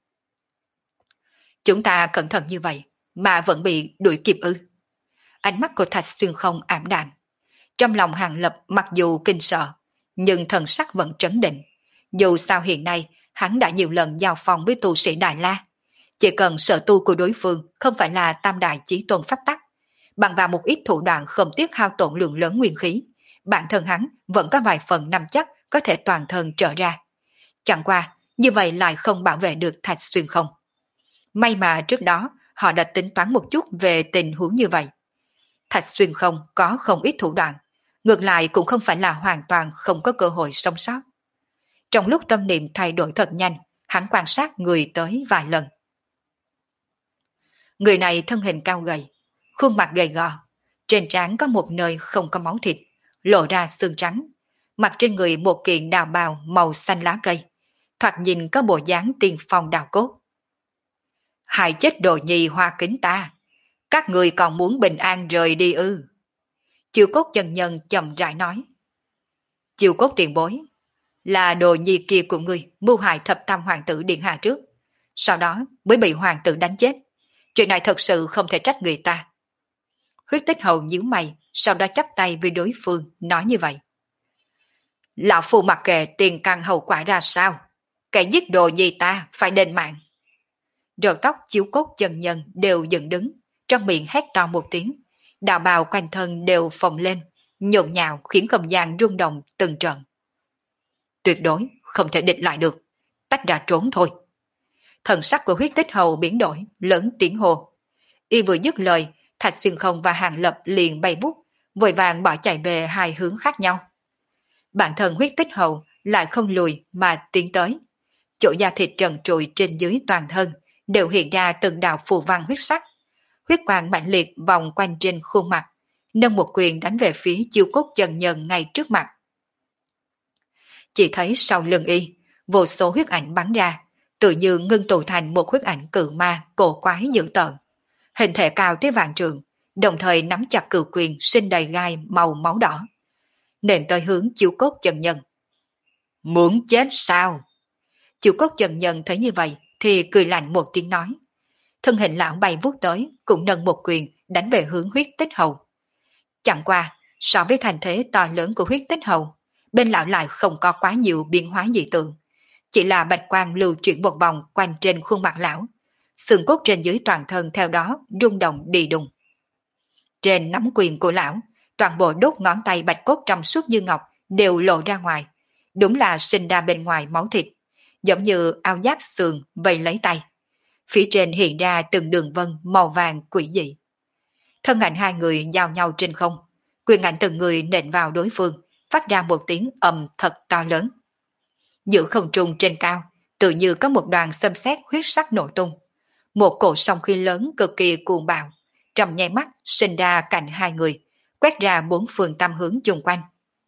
Chúng ta cẩn thận như vậy, mà vẫn bị đuổi kịp ư? Ánh mắt của Thạch Xuyên Không ảm đạm. Trong lòng Hàng Lập mặc dù kinh sợ, nhưng thần sắc vẫn trấn định. Dù sao hiện nay, hắn đã nhiều lần giao phòng với tu sĩ Đại La. Chỉ cần sở tu của đối phương không phải là tam đại chí tôn pháp tắc, bằng vào một ít thủ đoạn không tiếc hao tổn lượng lớn nguyên khí, bản thân hắn vẫn có vài phần nắm chắc có thể toàn thân trở ra. Chẳng qua, như vậy lại không bảo vệ được Thạch Xuyên Không. May mà trước đó họ đã tính toán một chút về tình huống như vậy. Thạch Xuyên Không có không ít thủ đoạn, ngược lại cũng không phải là hoàn toàn không có cơ hội sống sót. Trong lúc tâm niệm thay đổi thật nhanh, hắn quan sát người tới vài lần. Người này thân hình cao gầy, khuôn mặt gầy gò, trên trán có một nơi không có máu thịt, lộ ra xương trắng, mặc trên người một kiện đào bào màu xanh lá cây, thoạt nhìn có bộ dáng tiên phong đào cốt. Hại chết đồ nhi Hoa Kính ta, các người còn muốn bình an rời đi ư? Chiêu Cốt chân nhân chậm rãi nói. Chiêu Cốt tiền bối, là đồ nhi kia của ngươi mưu hại thập tam hoàng tử điện hạ trước, sau đó mới bị hoàng tử đánh chết. Chuyện này thật sự không thể trách người ta. Huyết Tích Hầu nhíu mày, sau đó chắp tay với đối phương, nói như vậy. Lão phu mặc kệ tiền căn hậu quả ra sao, kẻ giết đồ nhi ta phải đền mạng. Râu tóc Chiếu Cốt chân nhân đều dựng đứng, trong miệng hét to một tiếng, đạo bào quanh thân đều phồng lên, nhộn nhạo khiến không gian rung động từng trận. Tuyệt đối không thể địch lại được, tách ra trốn thôi. Thần sắc của Huyết Tích Hầu biến đổi, lớn tiếng hồ. Y vừa dứt lời, Thạch Xuyên Không và Hàng Lập liền bay vút, vội vàng bỏ chạy về hai hướng khác nhau. Bản thân Huyết Tích Hầu lại không lùi mà tiến tới. Chỗ da thịt trần trụi trên dưới toàn thân đều hiện ra từng đạo phù văn huyết sắc. Huyết quang mạnh liệt vòng quanh trên khuôn mặt, nâng một quyền đánh về phía Chiêu Cốt chân nhân ngay trước mặt. Chỉ thấy sau lưng y, vô số huyết ảnh bắn ra, tự như ngưng tụ thành một huyết ảnh cự ma cổ quái dữ tợn. Hình thể cao tới vạn trường, đồng thời nắm chặt cự quyền sinh đầy gai màu máu đỏ. Nện tới hướng Chiêu Cốt chân nhân. Muốn chết sao? Chiêu Cốt chân nhân thấy như vậy thì cười lạnh một tiếng nói. Thân hình lão bay vút tới, cũng nâng một quyền đánh về hướng Huyết Tích Hầu. Chẳng qua, so với thành thế to lớn của Huyết Tích Hầu, bên lão lại không có quá nhiều biến hóa dị tượng. Chỉ là bạch quang lưu chuyển một vòng quanh trên khuôn mặt lão, xương cốt trên dưới toàn thân theo đó rung động đi đùng. Trên nắm quyền của lão, toàn bộ đốt ngón tay bạch cốt trong suốt như ngọc đều lộ ra ngoài, đúng là sinh ra bên ngoài máu thịt, giống như áo giáp sườn vây lấy tay. Phía trên hiện ra từng đường vân màu vàng quỷ dị. Thân ảnh hai người giao nhau trên không, quyền ảnh từng người nện vào đối phương, phát ra một tiếng ầm thật to lớn. Giữa không trung trên cao, tự như có một đoàn xâm xét huyết sắc nổ tung. Một cổ sóng khí lớn cực kỳ cuồng bạo, trong nháy mắt sinh ra cạnh hai người, quét ra bốn phương tam hướng chung quanh.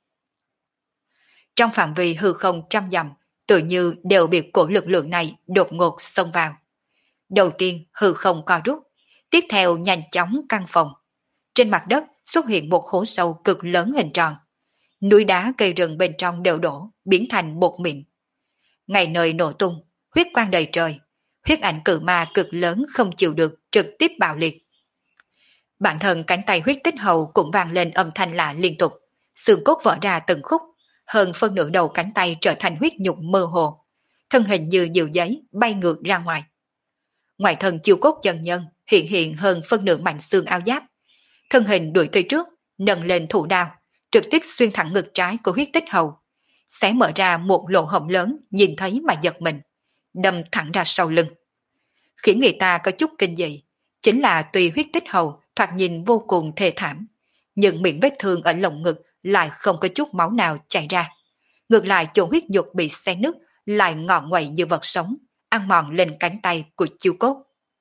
Trong phạm vi hư không trăm dặm, tự như đều bị cổ lực lượng này đột ngột xông vào. Đầu tiên hư không co rút, tiếp theo nhanh chóng căng phòng. Trên mặt đất xuất hiện một hố sâu cực lớn hình tròn. Núi đá cây rừng bên trong đều đổ, biến thành bột mịn. Ngày nơi nổ tung, huyết quang đầy trời, huyết ảnh cự ma cực lớn không chịu được trực tiếp bạo liệt. Bản thân cánh tay Huyết Tích Hầu cũng vang lên âm thanh lạ liên tục, xương cốt vỡ ra từng khúc, hơn phân nửa đầu cánh tay trở thành huyết nhục mơ hồ, thân hình như diều giấy bay ngược ra ngoài. Ngoài thân Chiêu Cốt chân nhân hiện hơn phân nửa mảnh xương áo giáp, thân hình đuổi tới trước, nâng lên thủ đao, trực tiếp xuyên thẳng ngực trái của Huyết Tích Hầu, xé mở ra một lỗ hổng lớn, nhìn thấy mà giật mình, đâm thẳng ra sau lưng. Khiến người ta có chút kinh dị, chính là tuy Huyết Tích Hầu thoạt nhìn vô cùng thê thảm, nhưng miệng vết thương ở lồng ngực lại không có chút máu nào chảy ra. Ngược lại chỗ huyết nhục bị xé nứt lại ngọ nguậy như vật sống, ăn mòn lên cánh tay của Chiêu Cốt.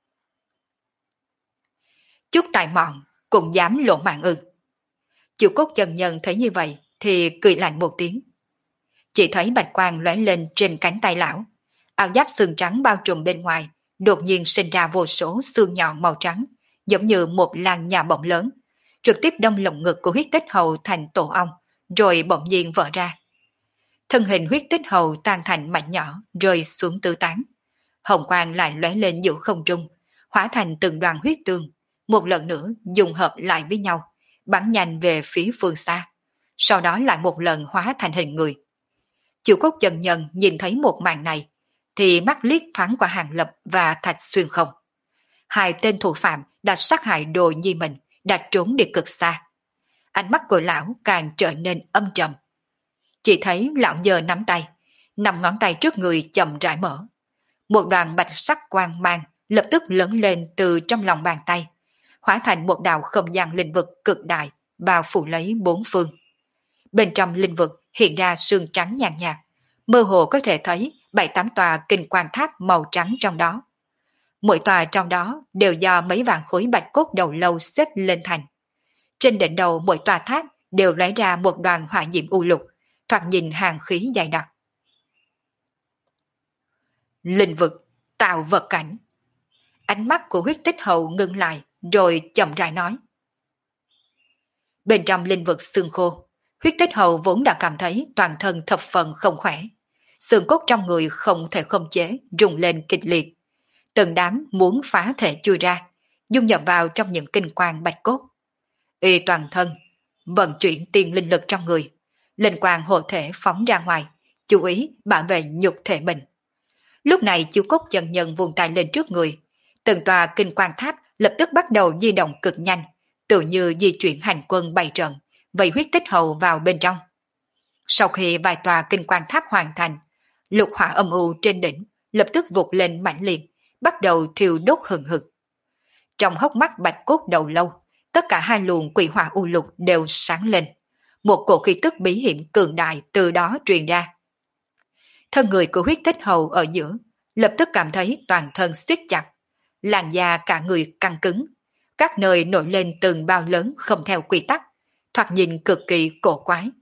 Chút tài mọn cũng dám lộ mạng ư? Chiêu Cốt chân nhân thấy như vậy thì cười lạnh một tiếng. Chỉ thấy bạch quang lóe lên trên cánh tay lão. Áo giáp xương trắng bao trùm bên ngoài, đột nhiên sinh ra vô số xương nhọn màu trắng, giống như một làn nhà bọng lớn, trực tiếp đâm lồng ngực của huyết tích hầu thành tổ ong, rồi bỗng nhiên vỡ ra. Thân hình huyết tích hầu tan thành mảnh nhỏ, rơi xuống tứ tán. Hồng quang lại lóe lên giữa không trung, hóa thành từng đoàn huyết tương, một lần nữa dùng hợp lại với nhau, bắn nhanh về phía phương xa. Sau đó lại một lần hóa thành hình người. Chịu cốt chân nhân nhìn thấy một màn này, thì mắt liếc thoáng qua Hàng Lập và Thạch Xuyên không. Hai tên thủ phạm đã sát hại Đồ Nhi mình, đã trốn đi cực xa. Ánh mắt của lão càng trở nên âm trầm. Chỉ thấy lão giơ nắm tay, 5 ngón tay trước người chậm rãi mở. Một đoàn bạch sắc quang mang lập tức lớn lên từ trong lòng bàn tay, hóa thành một đạo không gian linh vực cực đại, bao phủ lấy 4 phương. Bên trong linh vực hiện ra sương trắng nhàn nhạt, mơ hồ có thể thấy 7-8 tòa kinh quan tháp màu trắng trong đó. Mỗi tòa trong đó đều do mấy vạn khối bạch cốt đầu lâu xếp lên thành. Trên đỉnh đầu mỗi tòa tháp đều lấy ra một đoàn hỏa diễm u lục, thoạt nhìn hàng khí dày đặc. Linh vực, tạo vật cảnh. Ánh mắt của huyết tích hầu ngưng lại, rồi chậm rãi nói. Bên trong linh vực xương khô, huyết tích hầu vốn đã cảm thấy toàn thân thập phần không khỏe. Xương cốt trong người không thể khống chế, rung lên kịch liệt. Từng đám muốn phá thể chui ra, dung nhập vào trong những kinh quang bạch cốt. Y toàn thân, vận chuyển tiền linh lực trong người, linh quang hộ thể phóng ra ngoài, chú ý bảo vệ nhục thể mình. Lúc này chiếu cốt chân nhân vùng tay lên trước người, từng tòa kinh quang tháp lập tức bắt đầu di động cực nhanh, tự như di chuyển hành quân bày trận, vây huyết tích hầu vào bên trong. Sau khi vài tòa kinh quang tháp hoàn thành, lục hỏa âm u trên đỉnh lập tức vụt lên mãnh liệt, bắt đầu thiêu đốt hừng hực. Trong hốc mắt bạch cốt đầu lâu, tất cả hai luồng quỷ hỏa u lục đều sáng lên. Một cổ khí tức bí hiểm cường đại từ đó truyền ra. Thân người của huyết tích hầu ở giữa, lập tức cảm thấy toàn thân siết chặt, làn da cả người căng cứng, các nơi nổi lên từng bao lớn không theo quy tắc, thoạt nhìn cực kỳ cổ quái.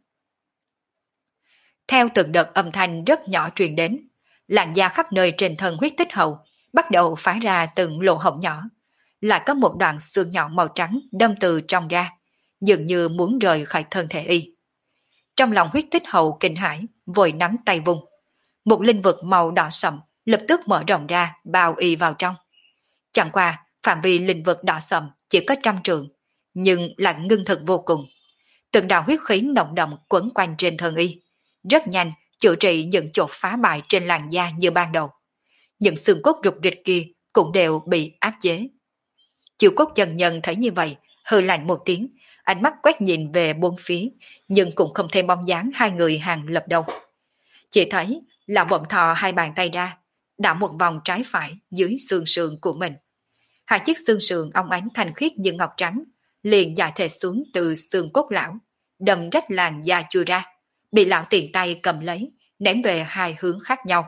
Theo từng đợt âm thanh rất nhỏ truyền đến, làn da khắp nơi trên thân huyết tích hầu bắt đầu phá ra từng lỗ hổng nhỏ, lại có một đoạn xương nhọn màu trắng đâm từ trong ra, dường như muốn rời khỏi thân thể y. Trong lòng huyết tích hầu kinh hãi, vội nắm tay vùng. Một linh vực màu đỏ sậm lập tức mở rộng ra, bao y vào trong. Chẳng qua, phạm vi linh vực đỏ sậm chỉ có 100 trượng, nhưng lại ngưng thực vô cùng. Từng đạo huyết khí nồng đậm quấn quanh trên thân y, rất nhanh chữa trị những chỗ phá bại trên làn da như ban đầu. Những xương cốt rục rịch kia cũng đều bị áp chế. Chiều cốt chân nhân thấy như vậy, hừ lạnh một tiếng, ánh mắt quét nhìn về bốn phía, nhưng cũng không thấy bóng dáng hai người Hàng Lập đâu. Chỉ thấy là bỗng thò hai bàn tay ra, đảo một vòng trái phải dưới xương sườn của mình. Hai chiếc xương sườn óng ánh thanh khiết như ngọc trắng, liền giải thể xuống từ xương cốt lão, đâm rách làn da chui ra, bị lão tiện tay cầm lấy, ném về hai hướng khác nhau.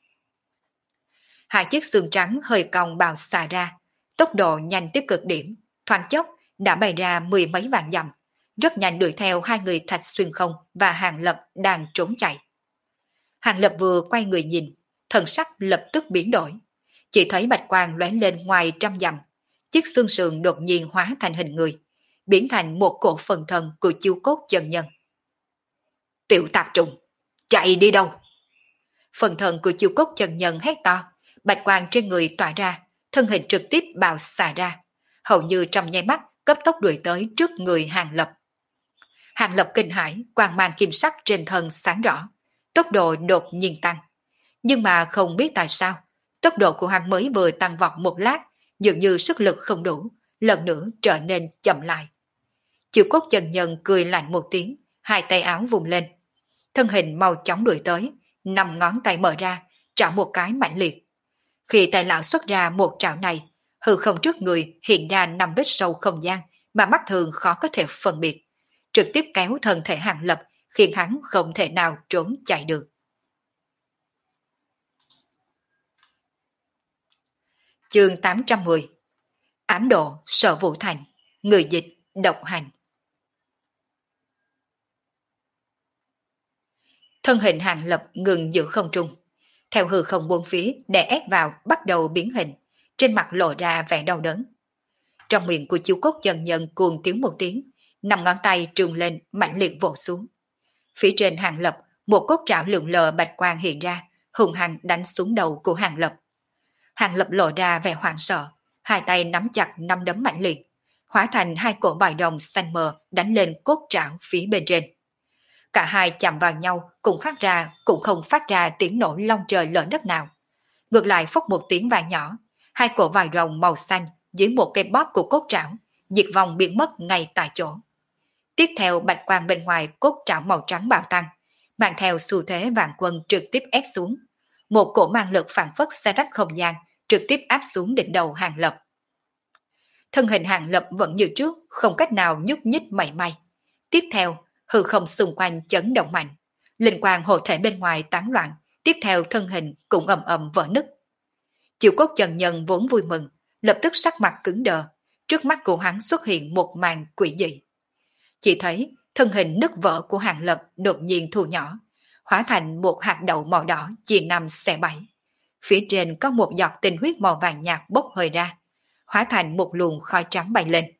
Hai chiếc xương trắng hơi cong bào xà ra, tốc độ nhanh tới cực điểm, thoáng chốc đã bay ra 10 mấy vạn dặm, rất nhanh đuổi theo hai người Thạch Xuyên không và Hàng Lập đang trốn chạy. Hàng Lập vừa quay người nhìn, thần sắc lập tức biến đổi, chỉ thấy bạch quang lóe lên ngoài 100 dặm, chiếc xương sườn đột nhiên hóa thành hình người, biến thành một cổ phần thân của chiêu cốt chân nhân. Tiểu tạp trùng, chạy đi đâu? Phần thân của chiêu cốt chân nhân hét to, bạch quang trên người tỏa ra, thân hình trực tiếp bạo xà ra, hầu như trong nháy mắt cấp tốc đuổi tới trước người Hàng Lập. Hàng Lập kinh hãi, quang mang kim sắc trên thân sáng rõ, tốc độ đột nhiên tăng. Nhưng mà không biết tại sao, tốc độ của hắn mới vừa tăng vọt một lát, dường như sức lực không đủ, lần nữa trở nên chậm lại. Chiêu cốt chân nhân cười lạnh một tiếng, hai tay áo vùng lên. Thân hình mau chóng đuổi tới, 5 ngón tay mở ra, trảo một cái mạnh liệt. Khi tay lão xuất ra một trảo này, hư không trước người hiện ra 5 vết sâu không gian mà mắt thường khó có thể phân biệt, trực tiếp kéo thân thể Hàng Lập, khiến hắn không thể nào trốn chạy được. Chương 810. Ám độ Sở Vũ Thành. Người dịch độc hành. Thân hình Hàng Lập ngừng giữa không trung. Theo hư không buông phía đè ép vào bắt đầu biến hình, trên mặt lộ ra vẻ đau đớn. Trong miệng của Chiêu Cốt Chân Nhân cuồng tiếng một tiếng, năm ngón tay trương lên mạnh liệt vỗ xuống. Phía trên Hàng Lập, một cốt trảo lượn lờ bạch quang hiện ra, hùng hăng đánh xuống đầu của Hàng Lập. Hàng Lập lộ ra vẻ hoảng sợ, hai tay nắm chặt năm đấm mạnh liệt, hóa thành hai cổ vòi rồng xanh mờ đánh lên cốt trảo phía bên trên. Cả hai chạm vào nhau cũng không phát ra tiếng nổ long trời lở đất nào. Ngược lại phốc một tiếng vang nhỏ, hai cổ vòi rồng màu xanh dưới một cây bóp của cốt trảo, diệt vong biến mất ngay tại chỗ. Tiếp theo bạch quang bên ngoài cốt trảo màu trắng bạo tăng, mang theo xu thế vạn quân trực tiếp ép xuống. Một cổ mang lực phản phất xe rách không gian, trực tiếp áp xuống đỉnh đầu Hàng Lập. Thân hình Hàng Lập vẫn như trước, không cách nào nhúc nhích mảy may. Tiếp theo, hư không xung quanh chấn động mạnh, linh quang hộ thể bên ngoài tán loạn, tiếp theo thân hình cũng ầm ầm vỡ nứt. Chiêu Cốt Chân Nhân vốn vui mừng, lập tức sắc mặt cứng đờ, trước mắt của hắn xuất hiện một màn quỷ dị. Chỉ thấy thân hình nứt vỡ của Hàng Lập đột nhiên thu nhỏ, hóa thành một hạt đậu màu đỏ chia năm xẻ bảy. Phía trên có một giọt tinh huyết màu vàng nhạt bốc hơi ra, hóa thành một luồng khói trắng bay lên.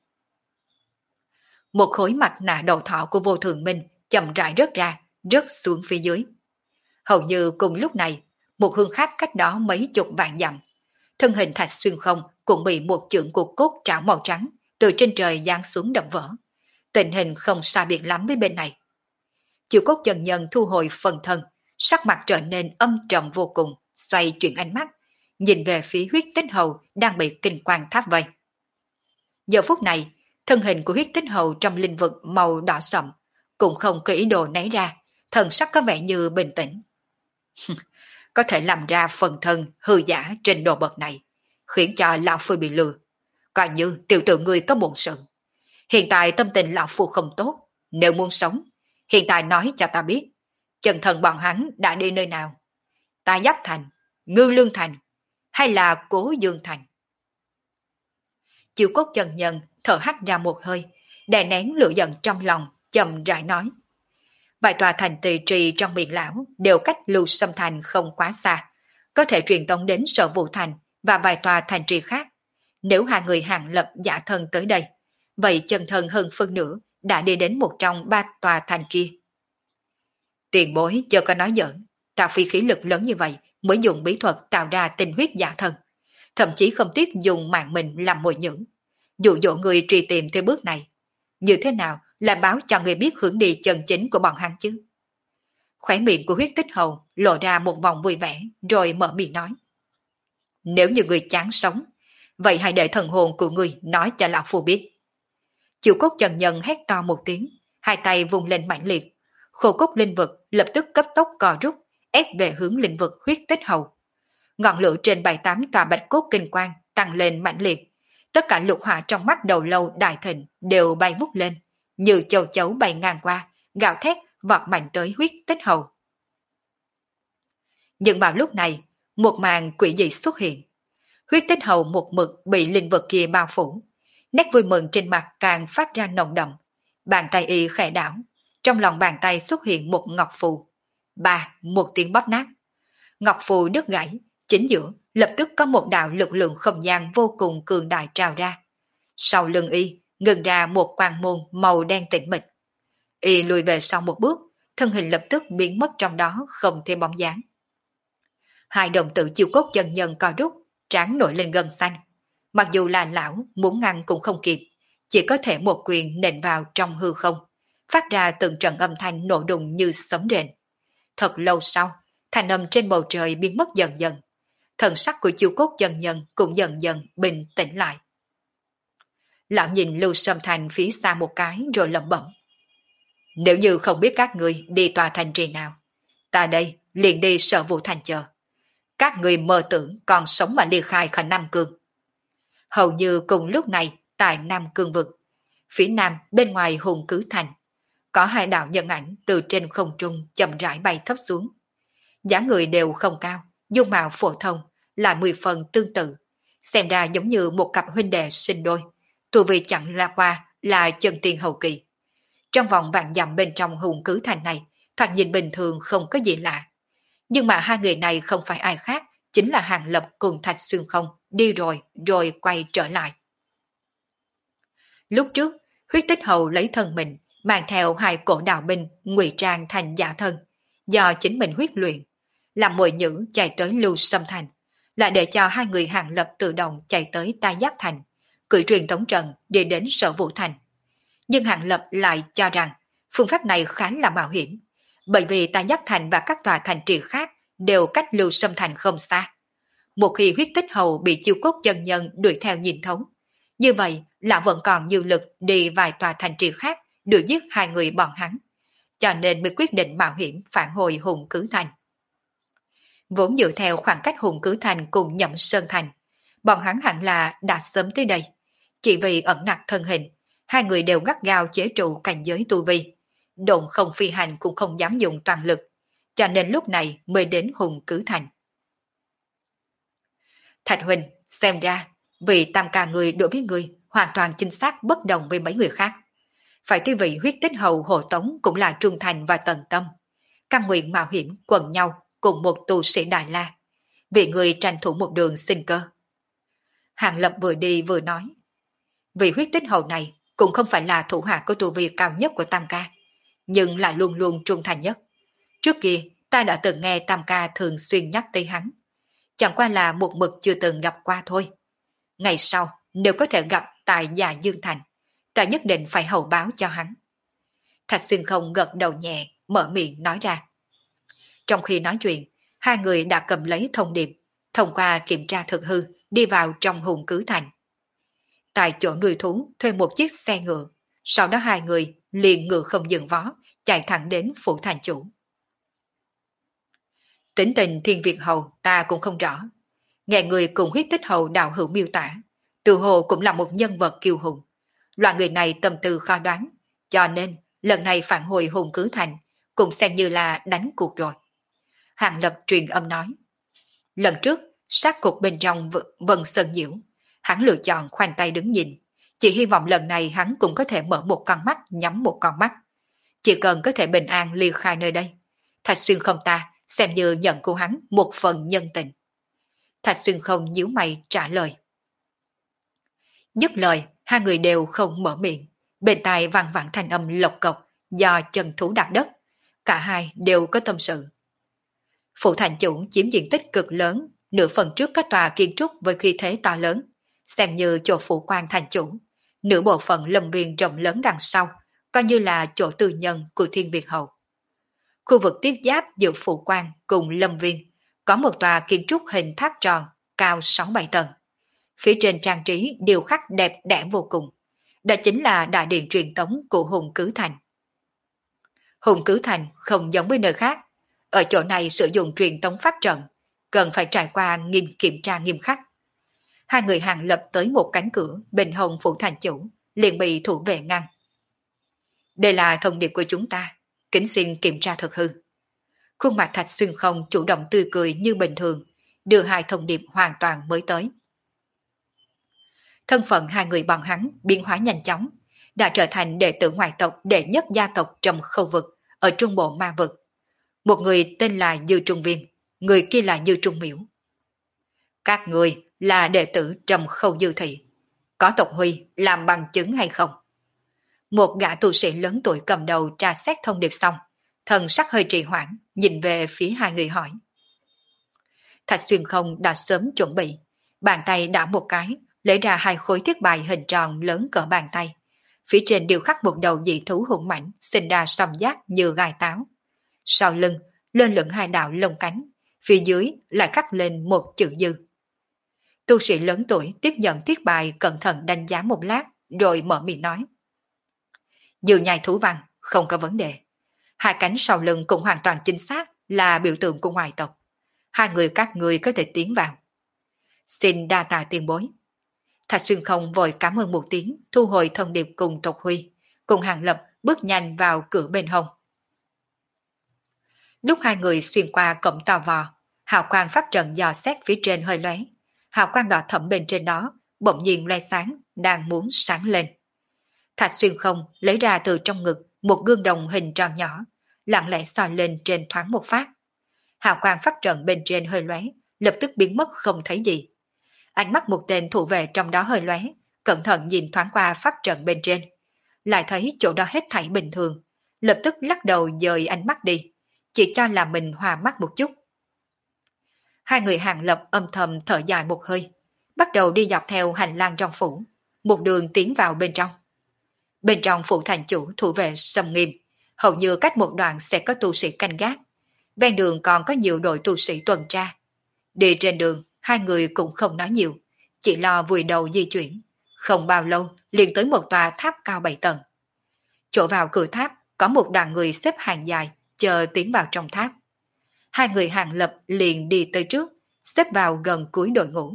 Một khối mặt nạ đầu thọ của Vô Thường Minh chậm rãi rớt ra, rớt xuống phía dưới. Hầu như cùng lúc này, một hương khác cách đó mấy chục vạn dặm, thân hình Thạch Xuyên Không cũng bị một chưởng của cốt trảo màu trắng từ trên trời giáng xuống đập vỡ. Tình hình không xa biệt lắm với bên này. Chiêu Cốt Chân Nhân thu hồi phần thân, sắc mặt trở nên âm trầm vô cùng, xoay chuyển ánh mắt, nhìn về phía Huyết Tích Hầu đang bị kinh quang tháp vây. Giờ phút này, thân hình của Huyết Tích Hầu trong linh vực màu đỏ sậm cũng không có ý đồ nảy ra, thần sắc có vẻ như bình tĩnh. Có thể làm ra phần thân hư giả trên đồ bậc này, khiến cho lão phu bị lừa, coi như tiểu tử ngươi có bổn sự. Hiện tại tâm tình lão phu không tốt, nếu muốn sống, hiện tại nói cho ta biết, chân thần bọn hắn đã đi nơi nào? Ta Giáp Thành, Ngư Lương Thành, hay là Cố Dương Thành? Chiêu Cốt Chân Nhân thở hắt ra một hơi, đè nén lửa giận trong lòng, chậm rãi nói. Vài tòa thành tỳ trì trong miệng lão đều cách Lưu Sâm Thành không quá xa, có thể truyền tống đến Sở Vũ Thành và vài tòa thành trì khác. Nếu hai người Hàng Lập giả thân tới đây, vậy chân thần hơn phân nửa đã đi đến một trong ba tòa thành kia. Tiền bối chưa có nói giỡn, ta phi khí lực lớn như vậy mới dùng bí thuật tạo ra tinh huyết giả thân, thậm chí không tiếc dùng mạng mình làm mồi nhữ, dụ dỗ người truy tìm tới bước này. Như thế nào là báo cho người biết hướng đi chân chính của bọn hắn chứ? Khóe miệng của Huyết Tích Hầu lộ ra một vòng vui vẻ, rồi mở miệng nói. Nếu như người chán sống, vậy hãy để thần hồn của người nói cho lão phu biết. Chiêu Cốt Chân Nhân hét to một tiếng, hai tay vùng lên mãnh liệt, khô cốt linh vực lập tức cấp tốc cò rút, ép về hướng linh vực Huyết Tích Hầu. Ngọn lửa trên 7-8 tòa bạch cốt kinh quang tăng lên mãnh liệt, tất cả lục hỏa trong mắt đầu lâu đại thịnh đều bay vút lên, như châu chấu bay ngang qua, gào thét vọt mạnh tới Huyết Tích Hầu. Nhưng vào lúc này, một màn quỷ dị xuất hiện. Huyết Tích Hầu một mực bị linh vực kia bao phủ, nét vui mừng trên mặt càng phát ra nồng đậm. Bàn tay y khẽ đảo, trong lòng bàn tay xuất hiện một ngọc phù. Một tiếng bóp nát. Ngọc phù đứt gãy, chính giữa lập tức có một đạo lực lượng không gian vô cùng cường đại trào ra. Sau lưng y ngừng ra một quang môn màu đen tĩnh mịch. Y lùi về sau một bước, thân hình lập tức biến mất trong đó không thêm bóng dáng. Hai đồng tử Chiêu Cốt Chân Nhân co rút, trán nổi lên gân xanh. Mặc dù là lão muốn ngăn cũng không kịp, chỉ có thể một quyền nện vào trong hư không, phát ra từng trận âm thanh nổ đùng như sấm rền. Thật lâu sau, thanh âm trên bầu trời biến mất dần dần. Thần sắc của Chiêu Cốt Chân Nhân cũng dần dần bình tĩnh lại. Lão nhìn Lưu Sâm Thành phía xa một cái rồi lẩm bẩm. Nếu như không biết các người đi tòa thành trì nào, ta đây liền đi Sở Vũ Thành chờ. Các người mơ tưởng còn sống mà ly khai khỏi Nam Cương. Hầu như cùng lúc này tại Nam Cương vực, phía nam bên ngoài Hùng Cứ Thành, có hai đạo nhân ảnh từ trên không trung chậm rãi bay thấp xuống. Dáng người đều không cao, dung mạo phổ thông, lại 10 phần tương tự, xem ra giống như một cặp huynh đệ sinh đôi, tu vi chẳng là qua là chân tiên hậu kỳ. Trong vòng vạn dặm bên trong Hùng Cứ Thành này, thoạt nhìn bình thường không có gì lạ. Nhưng mà hai người này không phải ai khác, chính là Hàng Lập cùng Thạch Xuyên Không, đi rồi quay trở lại. Lúc trước, huyết tích hầu lấy thân mình, mang theo hai cổ đạo binh ngụy trang thành giả thân, do chính mình huyết luyện, làm mồi nhữ chạy tới Lưu Sâm Thành, là để cho hai người Hàng Lập tự động chạy tới Tai Giác Thành, cử truyền tống trận đi đến Sở Vũ Thành. Nhưng Hàng Lập lại cho rằng phương pháp này khá là mạo hiểm, bởi vì Tai Giác Thành và các tòa thành trì khác đều cách Lưu Sâm Thành không xa. Một khi huyết tích hầu bị chiêu cốt chân nhân đuổi theo nhìn thấu, như vậy là vẫn còn nhiều lực đi vài tòa thành trì khác đuổi giết hai người bọn hắn, cho nên mới quyết định mạo hiểm phản hồi Hùng Cứ Thành. Vốn dựa theo khoảng cách Hùng Cứ Thành cùng Nhậm Sơn Thành, bọn hắn hẳn là đã sớm tới đây. Chỉ vì ẩn nặc thân hình, hai người đều gắt gao chế trụ cảnh giới tu vi. Độn không phi hành cũng không dám dùng toàn lực, cho nên lúc này mới đến Hùng Cứ Thành. Thạch huynh, xem ra, vị tam ca người đối với người hoàn toàn chính xác bất đồng với mấy người khác. Phải tư vị huyết tích hầu hộ tống cũng là trung thành và tận tâm. Cam nguyện mạo hiểm quần nhau cùng một tu sĩ Đại La. Vì người tranh thủ một đường sinh cơ. Hàng Lập vừa đi vừa nói. Vị huyết tích hầu này cũng không phải là thủ hạ có tu vi cao nhất của tam ca, nhưng là luôn luôn trung thành nhất. Trước kia, ta đã từng nghe tam ca thường xuyên nhắc tới hắn. Chẳng qua là một mực chưa từng gặp qua thôi. Ngày sau, nếu có thể gặp tại Dạ Dương Thành, ta nhất định phải hậu báo cho hắn. Thạch Xuyên Không gật đầu nhẹ, mở miệng nói ra. Trong khi nói chuyện, hai người đã cầm lấy thông điệp, thông qua kiểm tra thực hư, đi vào trong Hùng Cứ Thành. Tại chỗ nuôi thú thuê một chiếc xe ngựa, sau đó hai người liền ngựa không dừng vó, chạy thẳng đến phủ thành chủ. Tính tình Thiên Việt Hầu ta cũng không rõ. Nghe người cùng huyết tích hầu đạo hữu miêu tả, tự hồ cũng là một nhân vật kiêu hùng. Loại người này tâm tư khó đoán, cho nên lần này phản hồi Hùng Cứ Thành cũng xem như là đánh cuộc rồi. Hàng Lập truyền âm nói. Lần trước, sát cục bên trong Vân Sơn Nhiễu, hắn lựa chọn khoanh tay đứng nhìn. Chỉ hy vọng lần này hắn cũng có thể mở một con mắt nhắm một con mắt. Chỉ cần có thể bình an ly khai nơi đây, Thạch Xuyên Không ta xem như nhận của hắn một phần nhân tình. Thạch Xuyên Không nhíu mày trả lời. Dứt lời, hai người đều không mở miệng. Bên tai vang vẳng thanh âm lộc cộc do chân thú đạp đất. Cả hai đều có tâm sự. Phủ thành chủ chiếm diện tích cực lớn, nửa phần trước các tòa kiến trúc với khí thế to lớn, xem như chỗ phủ quan thành chủ. Nửa bộ phận lâm viên rộng lớn đằng sau, coi như là chỗ tư nhân của Thiên Việt Hầu. Khu vực tiếp giáp giữa phủ quan cùng lâm viên, có một tòa kiến trúc hình tháp tròn, cao 6-7 tầng. Phía trên trang trí điêu khắc đẹp đẽ vô cùng. Đó chính là đại điện truyền tống của Hùng Cứ Thành. Hùng Cứ Thành không giống với nơi khác. Ở chỗ này sử dụng truyền tống pháp trận, cần phải trải qua kiểm tra nghiêm khắc. Hai người Hàng Lập tới một cánh cửa bên hông phủ thành chủ, liền bị thủ vệ ngăn. Đây là thông điệp của chúng ta, kính xin kiểm tra thực hư. Khuôn mặt Thạch Xuyên Không chủ động tươi cười như bình thường, đưa hai thông điệp hoàn toàn mới tới. Thân phận hai người bọn hắn biến hóa nhanh chóng, đã trở thành đệ tử ngoại tộc đệ nhất gia tộc trong khâu vực, ở trung bộ ma vực. Một người tên là Dư Trung Viêm, người kia là Dư Trung Miễu. Các người là đệ tử trong khâu Dư Thị, có tộc huy làm bằng chứng hay không? Một gã tu sĩ lớn tuổi cầm đầu tra xét thông điệp xong, thần sắc hơi trì hoãn, nhìn về phía hai người hỏi. Thạch Xuyên Không đã sớm chuẩn bị, bàn tay đảo một cái, lấy ra hai khối thiết bài hình tròn lớn cỡ bàn tay. Phía trên điêu khắc một đầu dị thú hùng mãnh, sinh ra song giác như gai táo. Sau lưng, lên lửng hai đạo lông cánh, phía dưới lại khắc lên một chữ Dư. Tu sĩ lớn tuổi tiếp nhận thiết bài cẩn thận đánh giá một lát, rồi mở miệng nói. Dư nhai thú văn, không có vấn đề. Hai cánh sau lưng cũng hoàn toàn chính xác là biểu tượng của ngoại tộc. Hai người các người có thể tiến vào. Xin đa tạ tiền bối. Thạch Xuyên Không vội cảm ơn một tiếng, thu hồi thông điệp cùng tộc huy, cùng Hàng Lập bước nhanh vào cửa bên hông. Lúc hai người xuyên qua cổng tò vò, hào quang pháp trận dò xét phía trên hơi lóe, hào quang đỏ thẫm bên trên đó bỗng nhiên loe sáng, đang muốn sáng lên. Thạch Xuyên Không lấy ra từ trong ngực một gương đồng hình tròn nhỏ, lặng lẽ soi lên trên thoáng một phát. Hào quang pháp trận bên trên hơi lóe, lập tức biến mất không thấy gì. Ánh mắt một tên thủ vệ trong đó hơi lóe, cẩn thận nhìn thoáng qua pháp trận bên trên, lại thấy chỗ đó hết thảy bình thường, lập tức lắc đầu dời ánh mắt đi, chỉ cho là mình hòa mắt một chút. Hai người Hàng Lập âm thầm thở dài một hơi, bắt đầu đi dọc theo hành lang trong phủ, một đường tiến vào bên trong. Bên trong phủ thành chủ thủ vệ xâm nghiêm, hầu như cách một đoạn sẽ có tu sĩ canh gác. Ven đường còn có nhiều đội tu sĩ tuần tra. Đi trên đường, hai người cũng không nói nhiều, chỉ lo vùi đầu di chuyển. Không bao lâu, liền tới một tòa tháp cao 7 tầng. Chỗ vào cửa tháp, có một đoàn người xếp hàng dài, chờ tiến vào trong tháp. Hai người Hàng Lập liền đi tới trước, xếp vào gần cuối đội ngũ.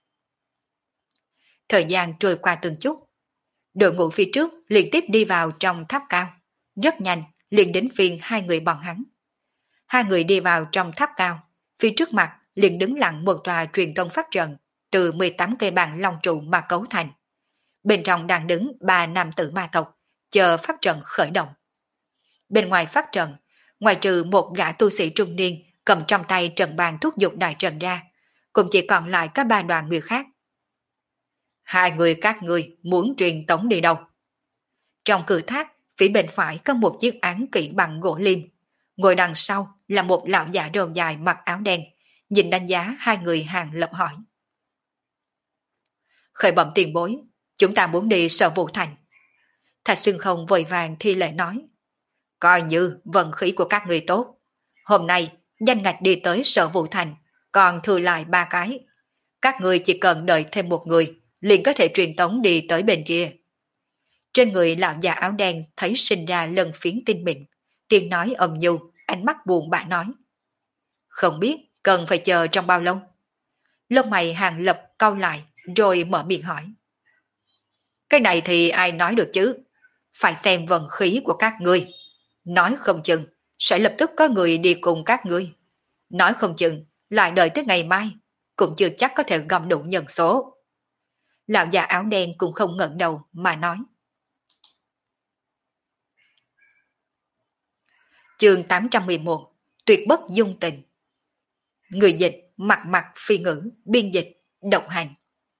Thời gian trôi qua từng chút. Đội ngũ phía trước liên tiếp đi vào trong tháp cao. Rất nhanh, liền đến phiên hai người bọn hắn. Hai người đi vào trong tháp cao, phía trước mặt liền đứng lặng một tòa truyền tông pháp trận từ 18 cây bàn long trụ mà cấu thành. Bên trong đang đứng 3 nam tử ma tộc, chờ pháp trận khởi động. Bên ngoài pháp trận, ngoài trừ một gã tu sĩ trung niên cầm trong tay trận bàn thúc giục đại trận ra, cũng chỉ còn lại có 3 đoàn người khác. Hai người các ngươi muốn truyền tống đi đâu? Trong cửa tháp, phía bên phải có một chiếc án kỷ bằng gỗ lim. Ngồi đằng sau là một lão già râu dài mặc áo đen, nhìn đánh giá hai người Hàng Lập hỏi. Khởi bẩm tiền bối, chúng ta muốn đi Sở Vũ Thành. Thạch Xuyên Không vội vàng thi lễ nói. Coi như vận khí của các người tốt. Hôm nay, danh ngạch đi tới Sở Vũ Thành, còn thừa lại 3 cái. Các người chỉ cần đợi thêm một người, liền có thể truyền tống đi tới bên kia. Trên người lão già áo đen thấy sinh ra lần phiến tinh mịn, tiếng nói âm nhu, ánh mắt buồn bã nói. Không biết cần phải chờ trong bao lâu? Lông mày Hàng Lập cau lại, rồi mở miệng hỏi. Cái này thì ai nói được chứ? Phải xem vận khí của các ngươi. Nói không chừng, sẽ lập tức có người đi cùng các ngươi. Nói không chừng, lại đợi tới ngày mai, cũng chưa chắc có thể gom đủ nhân số. Lão già áo đen cũng không ngẩng đầu mà nói. Chương 811, tuyệt bất dung tình. Người dịch mặt mặt phi ngữ, biên dịch, độc hành.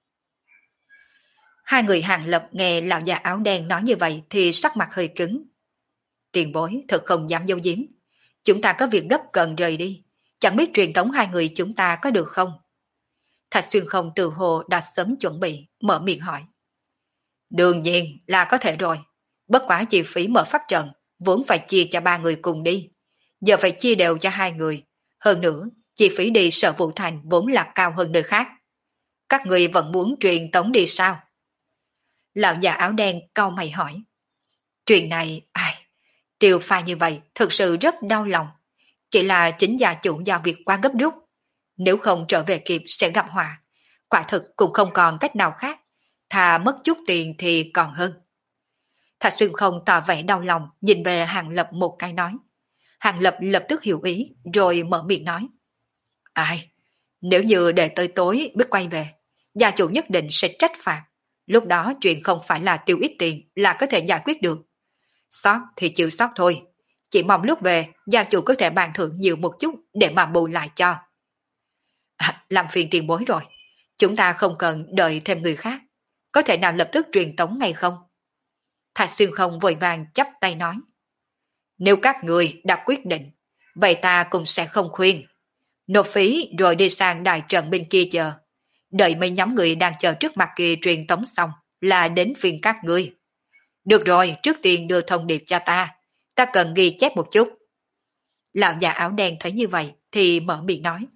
Hai người Hàng Lập nghe lão già áo đen nói như vậy thì sắc mặt hơi cứng. Tiền bối thật không dám giấu giếm. Chúng ta có việc gấp cần rời đi. Chẳng biết truyền tống hai người chúng ta có được không? Thạch Xuyên Không từ hồ đã sớm chuẩn bị, mở miệng hỏi. Đương nhiên là có thể rồi. Bất quá chi phí mở pháp trận, vốn phải chia cho 3 người cùng đi. Giờ phải chia đều cho 2 người. Hơn nữa, chi phí đi Sở Vũ Thành vốn là cao hơn nơi khác. Các người vẫn muốn truyền tống đi sao? Lão già áo đen cau mày hỏi. Chuyện này, tiêu pha như vậy thực sự rất đau lòng. Chỉ là chính gia chủ giao việc quá gấp rút. Nếu không trở về kịp sẽ gặp họa. Quả thực cũng không còn cách nào khác. Thà mất chút tiền thì còn hơn. Thạch Xuyên Không tỏ vẻ đau lòng nhìn về Hàng Lập một cái nói. Hàng Lập lập tức hiểu ý rồi mở miệng nói. Nếu như để tới tối biết quay về, gia chủ nhất định sẽ trách phạt. Lúc đó chuyện không phải là tiêu ít tiền là có thể giải quyết được. Sót thì chịu sót thôi. Chỉ mong lúc về gia chủ có thể bàn thưởng nhiều một chút để mà bù lại cho. Làm phiền tiền bối rồi. Chúng ta không cần đợi thêm người khác. Có thể nào lập tức truyền tống ngay không? Thạch Xuyên Không vội vàng chắp tay nói. Nếu các người đã quyết định, vậy ta cũng sẽ không khuyên. Nộp phí rồi đi sang đại trận bên kia chờ. Đợi mấy nhóm người đang chờ trước mặt kia truyền tống xong là đến phiên các ngươi. Được rồi, trước tiên đưa thông điệp cho ta. Ta cần ghi chép một chút. Lão già áo đen thấy như vậy thì mở miệng nói.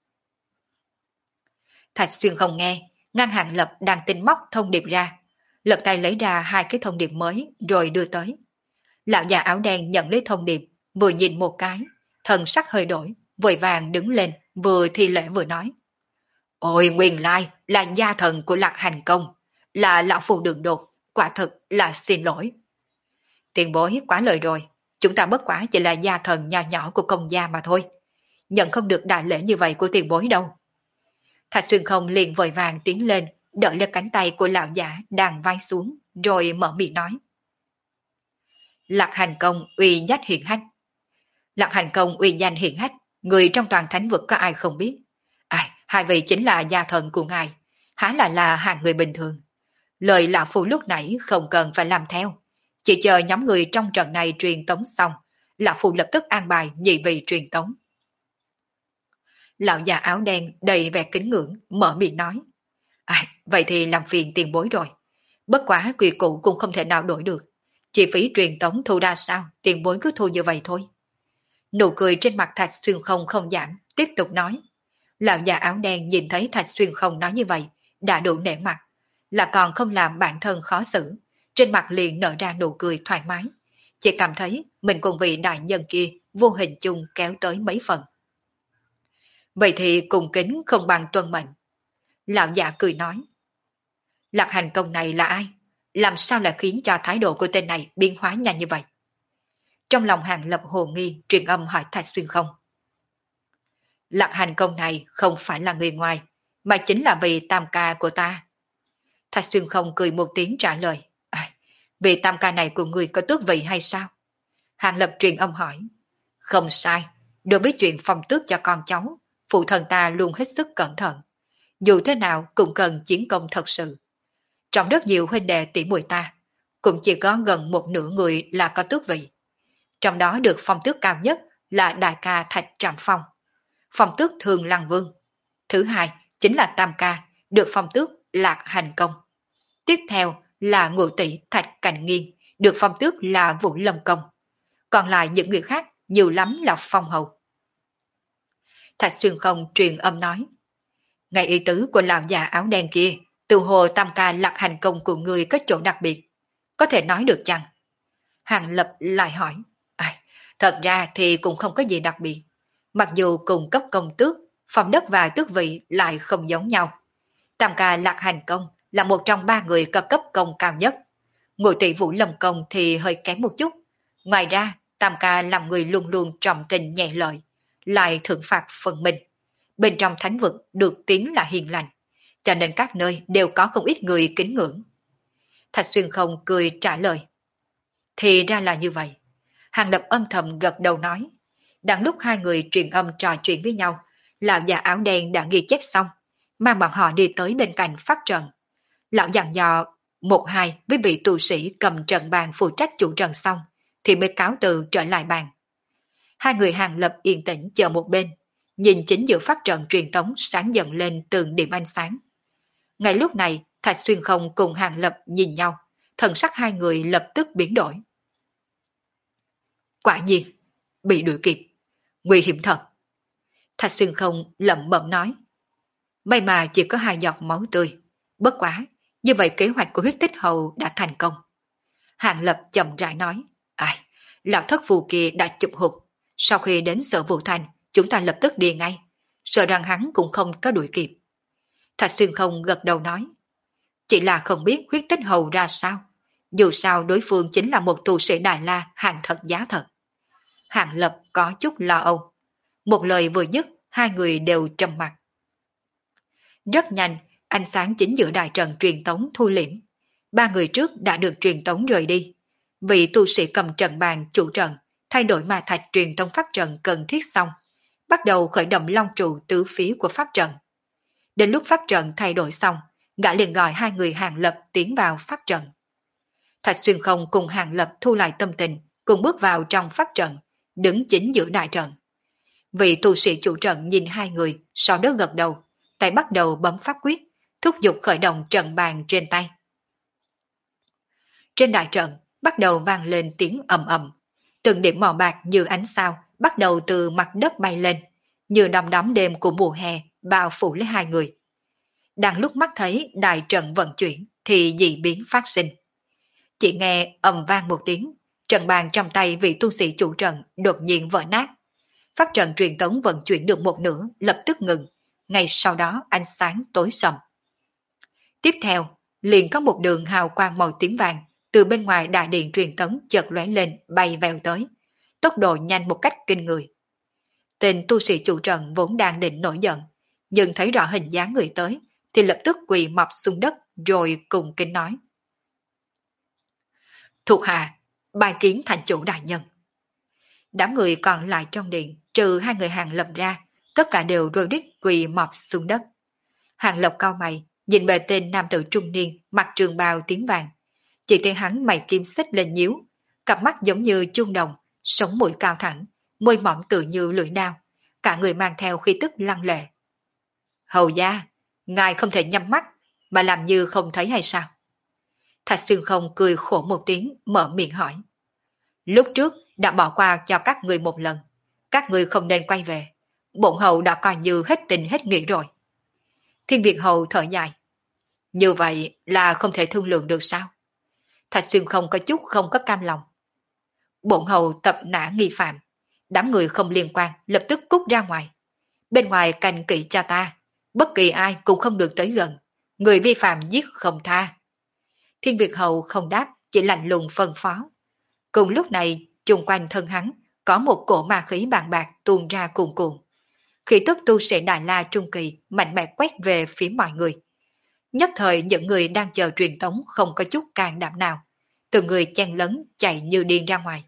Thạch Xuyên Không nghe, ngăn Hàng Lập đang tính móc thông điệp ra. Lật tay lấy ra 2 cái thông điệp mới rồi đưa tới. Lão già áo đen nhận lấy thông điệp, vừa nhìn một cái, thần sắc hơi đổi, vội vàng đứng lên, vừa thi lễ vừa nói. Ôi nguyên lai là gia thần của Lạc Hành Công, là lão phù đường đột, quả thực là xin lỗi. Tiền bối quá lời rồi, chúng ta bất quá chỉ là gia thần nho nhỏ của công gia mà thôi. Nhận không được đại lễ như vậy của tiền bối đâu. Thạch Xuyên Không liền vội vàng tiến lên, đỡ lên cánh tay của lão giả đang vai xuống, rồi mở miệng nói. Lạc Hành Công uy nhất hiển hách. Lạc Hành Công uy danh hiển hách, người trong toàn thánh vực có ai không biết. Ai, hai vị chính là gia thần của ngài, há là hàng người bình thường. Lời lão phu lúc nãy không cần phải làm theo, chỉ chờ nhóm người trong trận này truyền tống xong, lão phu lập tức an bài nhị vị truyền tống. Lão già áo đen đầy vẻ kính ngưỡng, mở miệng nói. Ai, vậy thì làm phiền tiền bối rồi. Bất quá quy củ cũng không thể nào đổi được. Chi phí truyền tống thu ra sao, tiền bối cứ thu như vậy thôi. Nụ cười trên mặt Thạch Xuyên Không không giảm, tiếp tục nói. Lão già áo đen nhìn thấy Thạch Xuyên Không nói như vậy, đã đủ nể mặt, là còn không làm bản thân khó xử, trên mặt liền nở ra nụ cười thoải mái. Chỉ cảm thấy mình cùng vị đại nhân kia vô hình chung kéo tới mấy phần. Vậy thì cùng kính không bằng tuân mệnh. Lão già cười nói. Lạc Hành Công này là ai? Làm sao lại khiến cho thái độ của tên này biến hóa nhanh như vậy? Trong lòng Hàng Lập hồ nghi truyền âm hỏi Thạch Xuyên Không. Lạc Hành Công này không phải là người ngoài, mà chính là vị tam ca của ta. Thạch Xuyên Không cười một tiếng trả lời. Vị tam ca này của người có tước vị hay sao? Hàng Lập truyền âm hỏi. Không sai, được biết chuyện phong tước cho con cháu, phụ thần ta luôn hết sức cẩn thận. Dù thế nào cũng cần chiến công thật sự. Trong rất nhiều huynh đệ tỷ muội ta, cũng chỉ có gần một nửa người là có tước vị. Trong đó được phong tước cao nhất là đại ca Thạch Trạm Phong, phong tước Thường Lăng Vương. Thứ hai chính là tam ca, được phong tước Lạc Hành Công. Tiếp theo là ngũ tỷ Thạch Cảnh Nghiên, được phong tước là Vũ Lâm Công. Còn lại những người khác nhiều lắm là phong hầu. Thạch Xuyên Không truyền âm nói. Ngay ý tứ của lão già áo đen kia, từ hồ tam ca Lạc Hành Công của người có chỗ đặc biệt. Có thể nói được chăng? Hàng Lập lại hỏi. Thật ra thì cũng không có gì đặc biệt. Mặc dù cùng cấp công tước, phong đất và tước vị lại không giống nhau. Tam ca Lạc Hành Công là một trong ba người có cấp công cao nhất. Ngũ tỷ Vũ Lâm Công thì hơi kém một chút. Ngoài ra, tam ca làm người luôn luôn trọng tình nhẹ lợi, lại thưởng phạt phần mình. Bên trong thánh vực được tiếng là hiền lành, cho nên các nơi đều có không ít người kính ngưỡng. Thạch Xuyên Không cười trả lời. Thì ra là như vậy. Hàng Lập âm thầm gật đầu nói. Đang lúc hai người truyền âm trò chuyện với nhau, lão già áo đen đã ghi chép xong, mang bọn họ đi tới bên cạnh pháp trận. Lão dặn dò một hai với vị tu sĩ cầm trận bàn phụ trách chủ trận xong, thì mới cáo từ trở lại bàn. Hai người Hàng Lập yên tĩnh chờ một bên, nhìn chính giữa pháp trận truyền tống sáng dần lên từng điểm ánh sáng. Ngay lúc này, Thạch Xuyên Không cùng Hàng Lập nhìn nhau, thần sắc hai người lập tức biến đổi. Quả nhiên, bị đuổi kịp, nguy hiểm thật. Thạch Xuyên Không lẩm bẩm nói. May mà chỉ có 2 giọt máu tươi, bất quá, như vậy kế hoạch của huyết tích hầu đã thành công. Hàng Lập chậm rãi nói. Lão thất phù kia đã chụp hụt, sau khi đến Sở Vũ Thành, chúng ta lập tức đi ngay, sợ rằng hắn cũng không có đuổi kịp. Thạch Xuyên Không gật đầu nói. Chỉ là không biết huyết tích hầu ra sao, dù sao đối phương chính là một tu sĩ Đại La hàng thật giá thật. Hàng Lập có chút lo âu. Một lời vừa dứt, hai người đều trầm mặt. Rất nhanh, ánh sáng chính giữa đại trận truyền tống thu liễm. 3 người trước đã được truyền tống rời đi. Vị tu sĩ cầm trận bàn chủ trận, thay đổi ma thạch truyền tống pháp trận cần thiết xong, bắt đầu khởi động long trụ tứ phía của pháp trận. Đến lúc pháp trận thay đổi xong, gã liền gọi hai người Hàng Lập tiến vào pháp trận. Thạch Xuyên Không cùng Hàng Lập thu lại tâm tình, cùng bước vào trong pháp trận, đứng chính giữa đại trận. Vị tu sĩ chủ trận nhìn hai người, sau đó gật đầu, tay bắt đầu bấm pháp quyết, thúc giục khởi động trận bàn trên tay. Trên đại trận bắt đầu vang lên tiếng ầm ầm, từng điểm màu bạc như ánh sao bắt đầu từ mặt đất bay lên, như đom đóm đêm của mùa hè bao phủ lấy hai người. Đang lúc mắt thấy đại trận vận chuyển thì dị biến phát sinh. Chỉ nghe ầm vang một tiếng, trận bàn trong tay vị tu sĩ chủ trận đột nhiên vỡ nát. Pháp trận truyền tống vận chuyển được một nửa lập tức ngừng, ngay sau đó ánh sáng tối sầm. Tiếp theo, liền có một đường hào quang màu tím vàng từ bên ngoài đại điện truyền tống chợt lóe lên bay vèo tới, tốc độ nhanh một cách kinh người. Tên tu sĩ chủ trận vốn đang định nổi giận, nhưng thấy rõ hình dáng người tới thì lập tức quỳ mọp xuống đất rồi cùng kính nói. Thuộc hạ bài kiến thành chủ đại nhân. Đám người còn lại trong điện, trừ hai người Hàng Lập ra, tất cả đều rối rít quỳ mọp xuống đất. Hàng Lập cau mày, nhìn về tên nam tử trung niên, mặc trường bào tím vàng. Chỉ thấy hắn mày kim xích lên nhíu, cặp mắt giống như chuông đồng, sống mũi cao thẳng, môi mỏng tựa như lưỡi dao, cả người mang theo khí tức lăng lệ. Hầu gia, ngài không thể nhắm mắt, mà làm như không thấy hay sao? Thạch Xuyên Không cười khổ một tiếng, mở miệng hỏi. Lúc trước đã bỏ qua cho các người một lần, các người không nên quay về. Bổn hầu đã coi như hết tình hết nghĩa rồi. Thiên Việt hầu thở dài. Như vậy là không thể thương lượng được sao? Thạch Xuyên Không có chút không có cam lòng. Bổn hầu tập nã nghi phạm, đám người không liên quan lập tức cút ra ngoài. Bên ngoài canh kỵ cha ta, bất kỳ ai cũng không được tới gần, người vi phạm giết không tha. Thiên Việt hầu không đáp, chỉ lạnh lùng phân phó. Cùng lúc này, chung quanh thân hắn có một cổ ma khí bàn bạc tuôn ra cuồn cuộn. Khí tức tu sĩ Đại La Trung Kỳ mạnh mẽ quét về phía mọi người. Nhất thời những người đang chờ truyền tống không có chút can đảm nào, từng người chen lấn chạy như điên ra ngoài.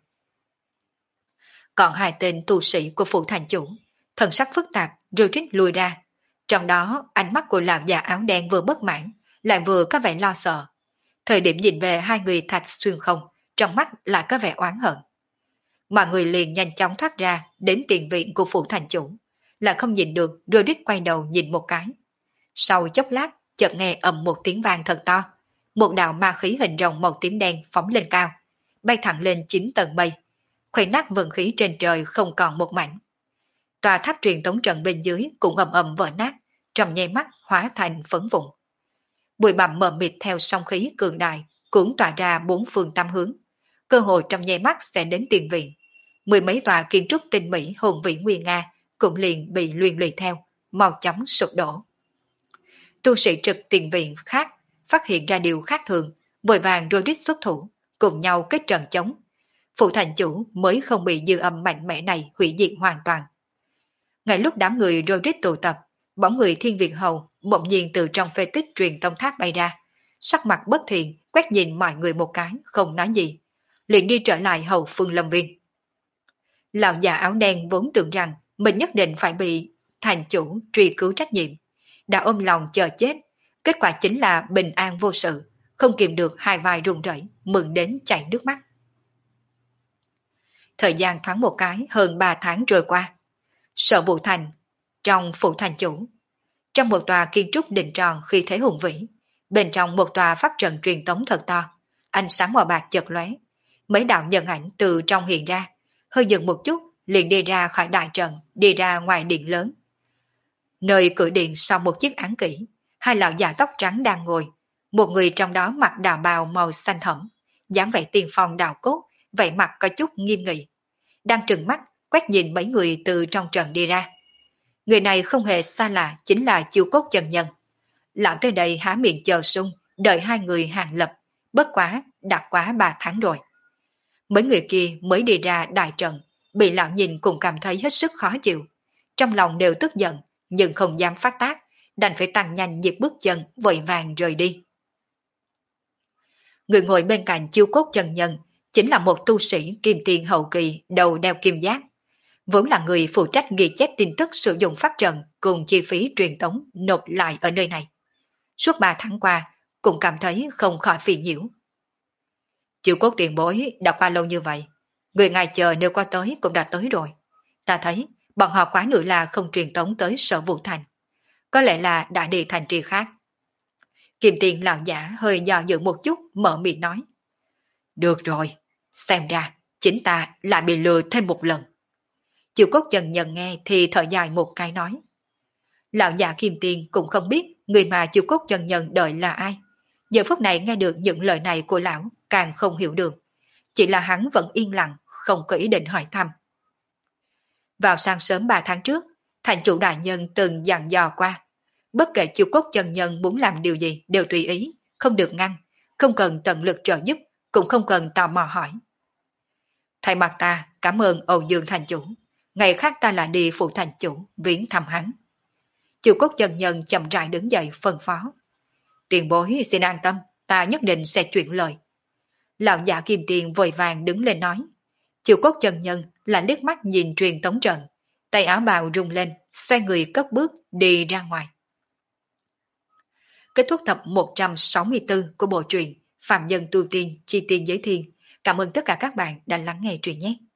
Còn hai tên tu sĩ của phủ thành chủ, thần sắc phức tạp rêu rít lùi ra. Trong đó ánh mắt của lão già áo đen vừa bất mãn, lại vừa có vẻ lo sợ. Thời điểm nhìn về hai người Thạch Xuyên Không, trong mắt lại có vẻ oán hận. Mọi người liền nhanh chóng thoát ra đến tiền viện của phủ thành chủ, lại không nhìn được rồi đít quay đầu nhìn một cái. Sau chốc lát, chợt nghe ầm một tiếng vang thật to, một đạo ma khí hình rồng màu tím đen phóng lên cao, bay thẳng lên 9 tầng mây, khuấy nát vân khí trên trời không còn một mảnh. Tòa tháp truyền tống trận bên dưới cũng ầm ầm vỡ nát, trong nháy mắt hóa thành phấn vụn. Bụi bặm mờ mịt theo sóng khí cường đại cuốn tỏa ra bốn phương tám hướng, cơ hội trong nháy mắt sẽ đến tiền viện. Mười mấy tòa kiến trúc tinh mỹ hùng vĩ nguy nga cũng liền bị luyện lụy theo, mau chóng sụp đổ. Tu sĩ trực tiền viện khác phát hiện ra điều khác thường, vội vàng rồi đích xuất thủ, cùng nhau kết trận chống. Phủ thành chủ mới không bị dư âm mạnh mẽ này hủy diệt hoàn toàn. Ngay lúc đám người rồi đích tụ tập, bóng người Thiên Việt hầu bỗng nhiên từ trong phê tích truyền tông tháp bay ra, sắc mặt bất thiện quét nhìn mọi người một cái, không nói gì, liền đi trở lại hầu phương lâm viên. Lão già áo đen vốn tưởng rằng mình nhất định phải bị thành chủ truy cứu trách nhiệm, đã ôm lòng chờ chết, kết quả chính là bình an vô sự, không kìm được hai vai run rẩy, mừng đến chảy nước mắt. Thời gian thoáng một cái hơn 3 tháng trôi qua. Sở Vũ Thành, trong phủ thành chủ, trong một tòa kiến trúc đình tròn khi thế hùng vĩ, bên trong một tòa pháp trận truyền tống thật to, ánh sáng màu bạc chợt lóe, mấy đạo nhân ảnh từ trong hiện ra, hơi dừng một chút liền đi ra khỏi đại trận, đi ra ngoài điện lớn. Nơi cửa điện sau một chiếc án kỷ, hai lão già tóc trắng đang ngồi, một người trong đó mặc đạo bào màu xanh thẫm, dáng vẻ tiên phong đạo cốt, vẻ mặt có chút nghiêm nghị, đang trừng mắt quét nhìn mấy người từ trong trận đi ra. Người này không hề xa lạ, chính là Chiêu Cốt chân nhân. Lão tới đây há miệng chờ sung, đợi hai người Hàng Lập, bất quá đã quá 3 tháng rồi. Mấy người kia mới đi ra đại trận, bị lão nhìn cũng cảm thấy hết sức khó chịu, trong lòng đều tức giận, nhưng không dám phát tác, đành phải tăng nhanh nhịp bước chân, vội vàng rời đi. Người ngồi bên cạnh Chiêu Cốt chân nhân chính là một tu sĩ kim tiền hậu kỳ, đầu đeo kim giác, vốn là người phụ trách ghi chép tin tức sử dụng pháp trận cùng chi phí truyền tống nộp lại ở nơi này. Suốt 3 tháng qua, cũng cảm thấy không khỏi phiền nhiễu. Chiêu Cốt tiền bối đã qua lâu như vậy, người ngài chờ nếu qua tới cũng đã tới rồi. Ta thấy bọn họ quá nữa là không truyền tống tới Sở Vũ Thành, có lẽ là đã đi thành trì khác. Kim tiền lão giả hơi dò dự một chút, mở miệng nói. Được rồi, xem ra chính ta lại bị lừa thêm một lần. Chiêu Cốt chân nhân nghe thì thở dài một cái nói. Lão già Kim Tiền cũng không biết người mà Chiêu Cốt chân nhân đợi là ai. Giờ phút này nghe được những lời này của lão càng không hiểu được. Chỉ là hắn vẫn yên lặng, không có ý định hỏi thăm. Vào sáng sớm 3 tháng trước, thành chủ đại nhân từng dặn dò qua. Bất kể Chiêu Cốt chân nhân muốn làm điều gì đều tùy ý, không được ngăn, không cần tận lực trợ giúp, cũng không cần tò mò hỏi. Thay mặt ta cảm ơn Âu Dương thành chủ. Ngày khác ta lại đi phụ thành chủ viếng thăm hắn. Chiêu Cốt chân nhân chậm rãi đứng dậy phân phó. Tiền bối xin an tâm, ta nhất định sẽ chuyển lời. Lão giả Kim Tiền vội vàng đứng lên nói. Chiều Cốt chân nhân là liếc mắt nhìn truyền tống trận, tay áo bào rung lên, xoay người cất bước đi ra ngoài. Kết thúc tập 164 của bộ truyện Phạm Nhân Tu Tiên Chi Tiên Giới Thiên. Cảm ơn tất cả các bạn đã lắng nghe truyện nhé.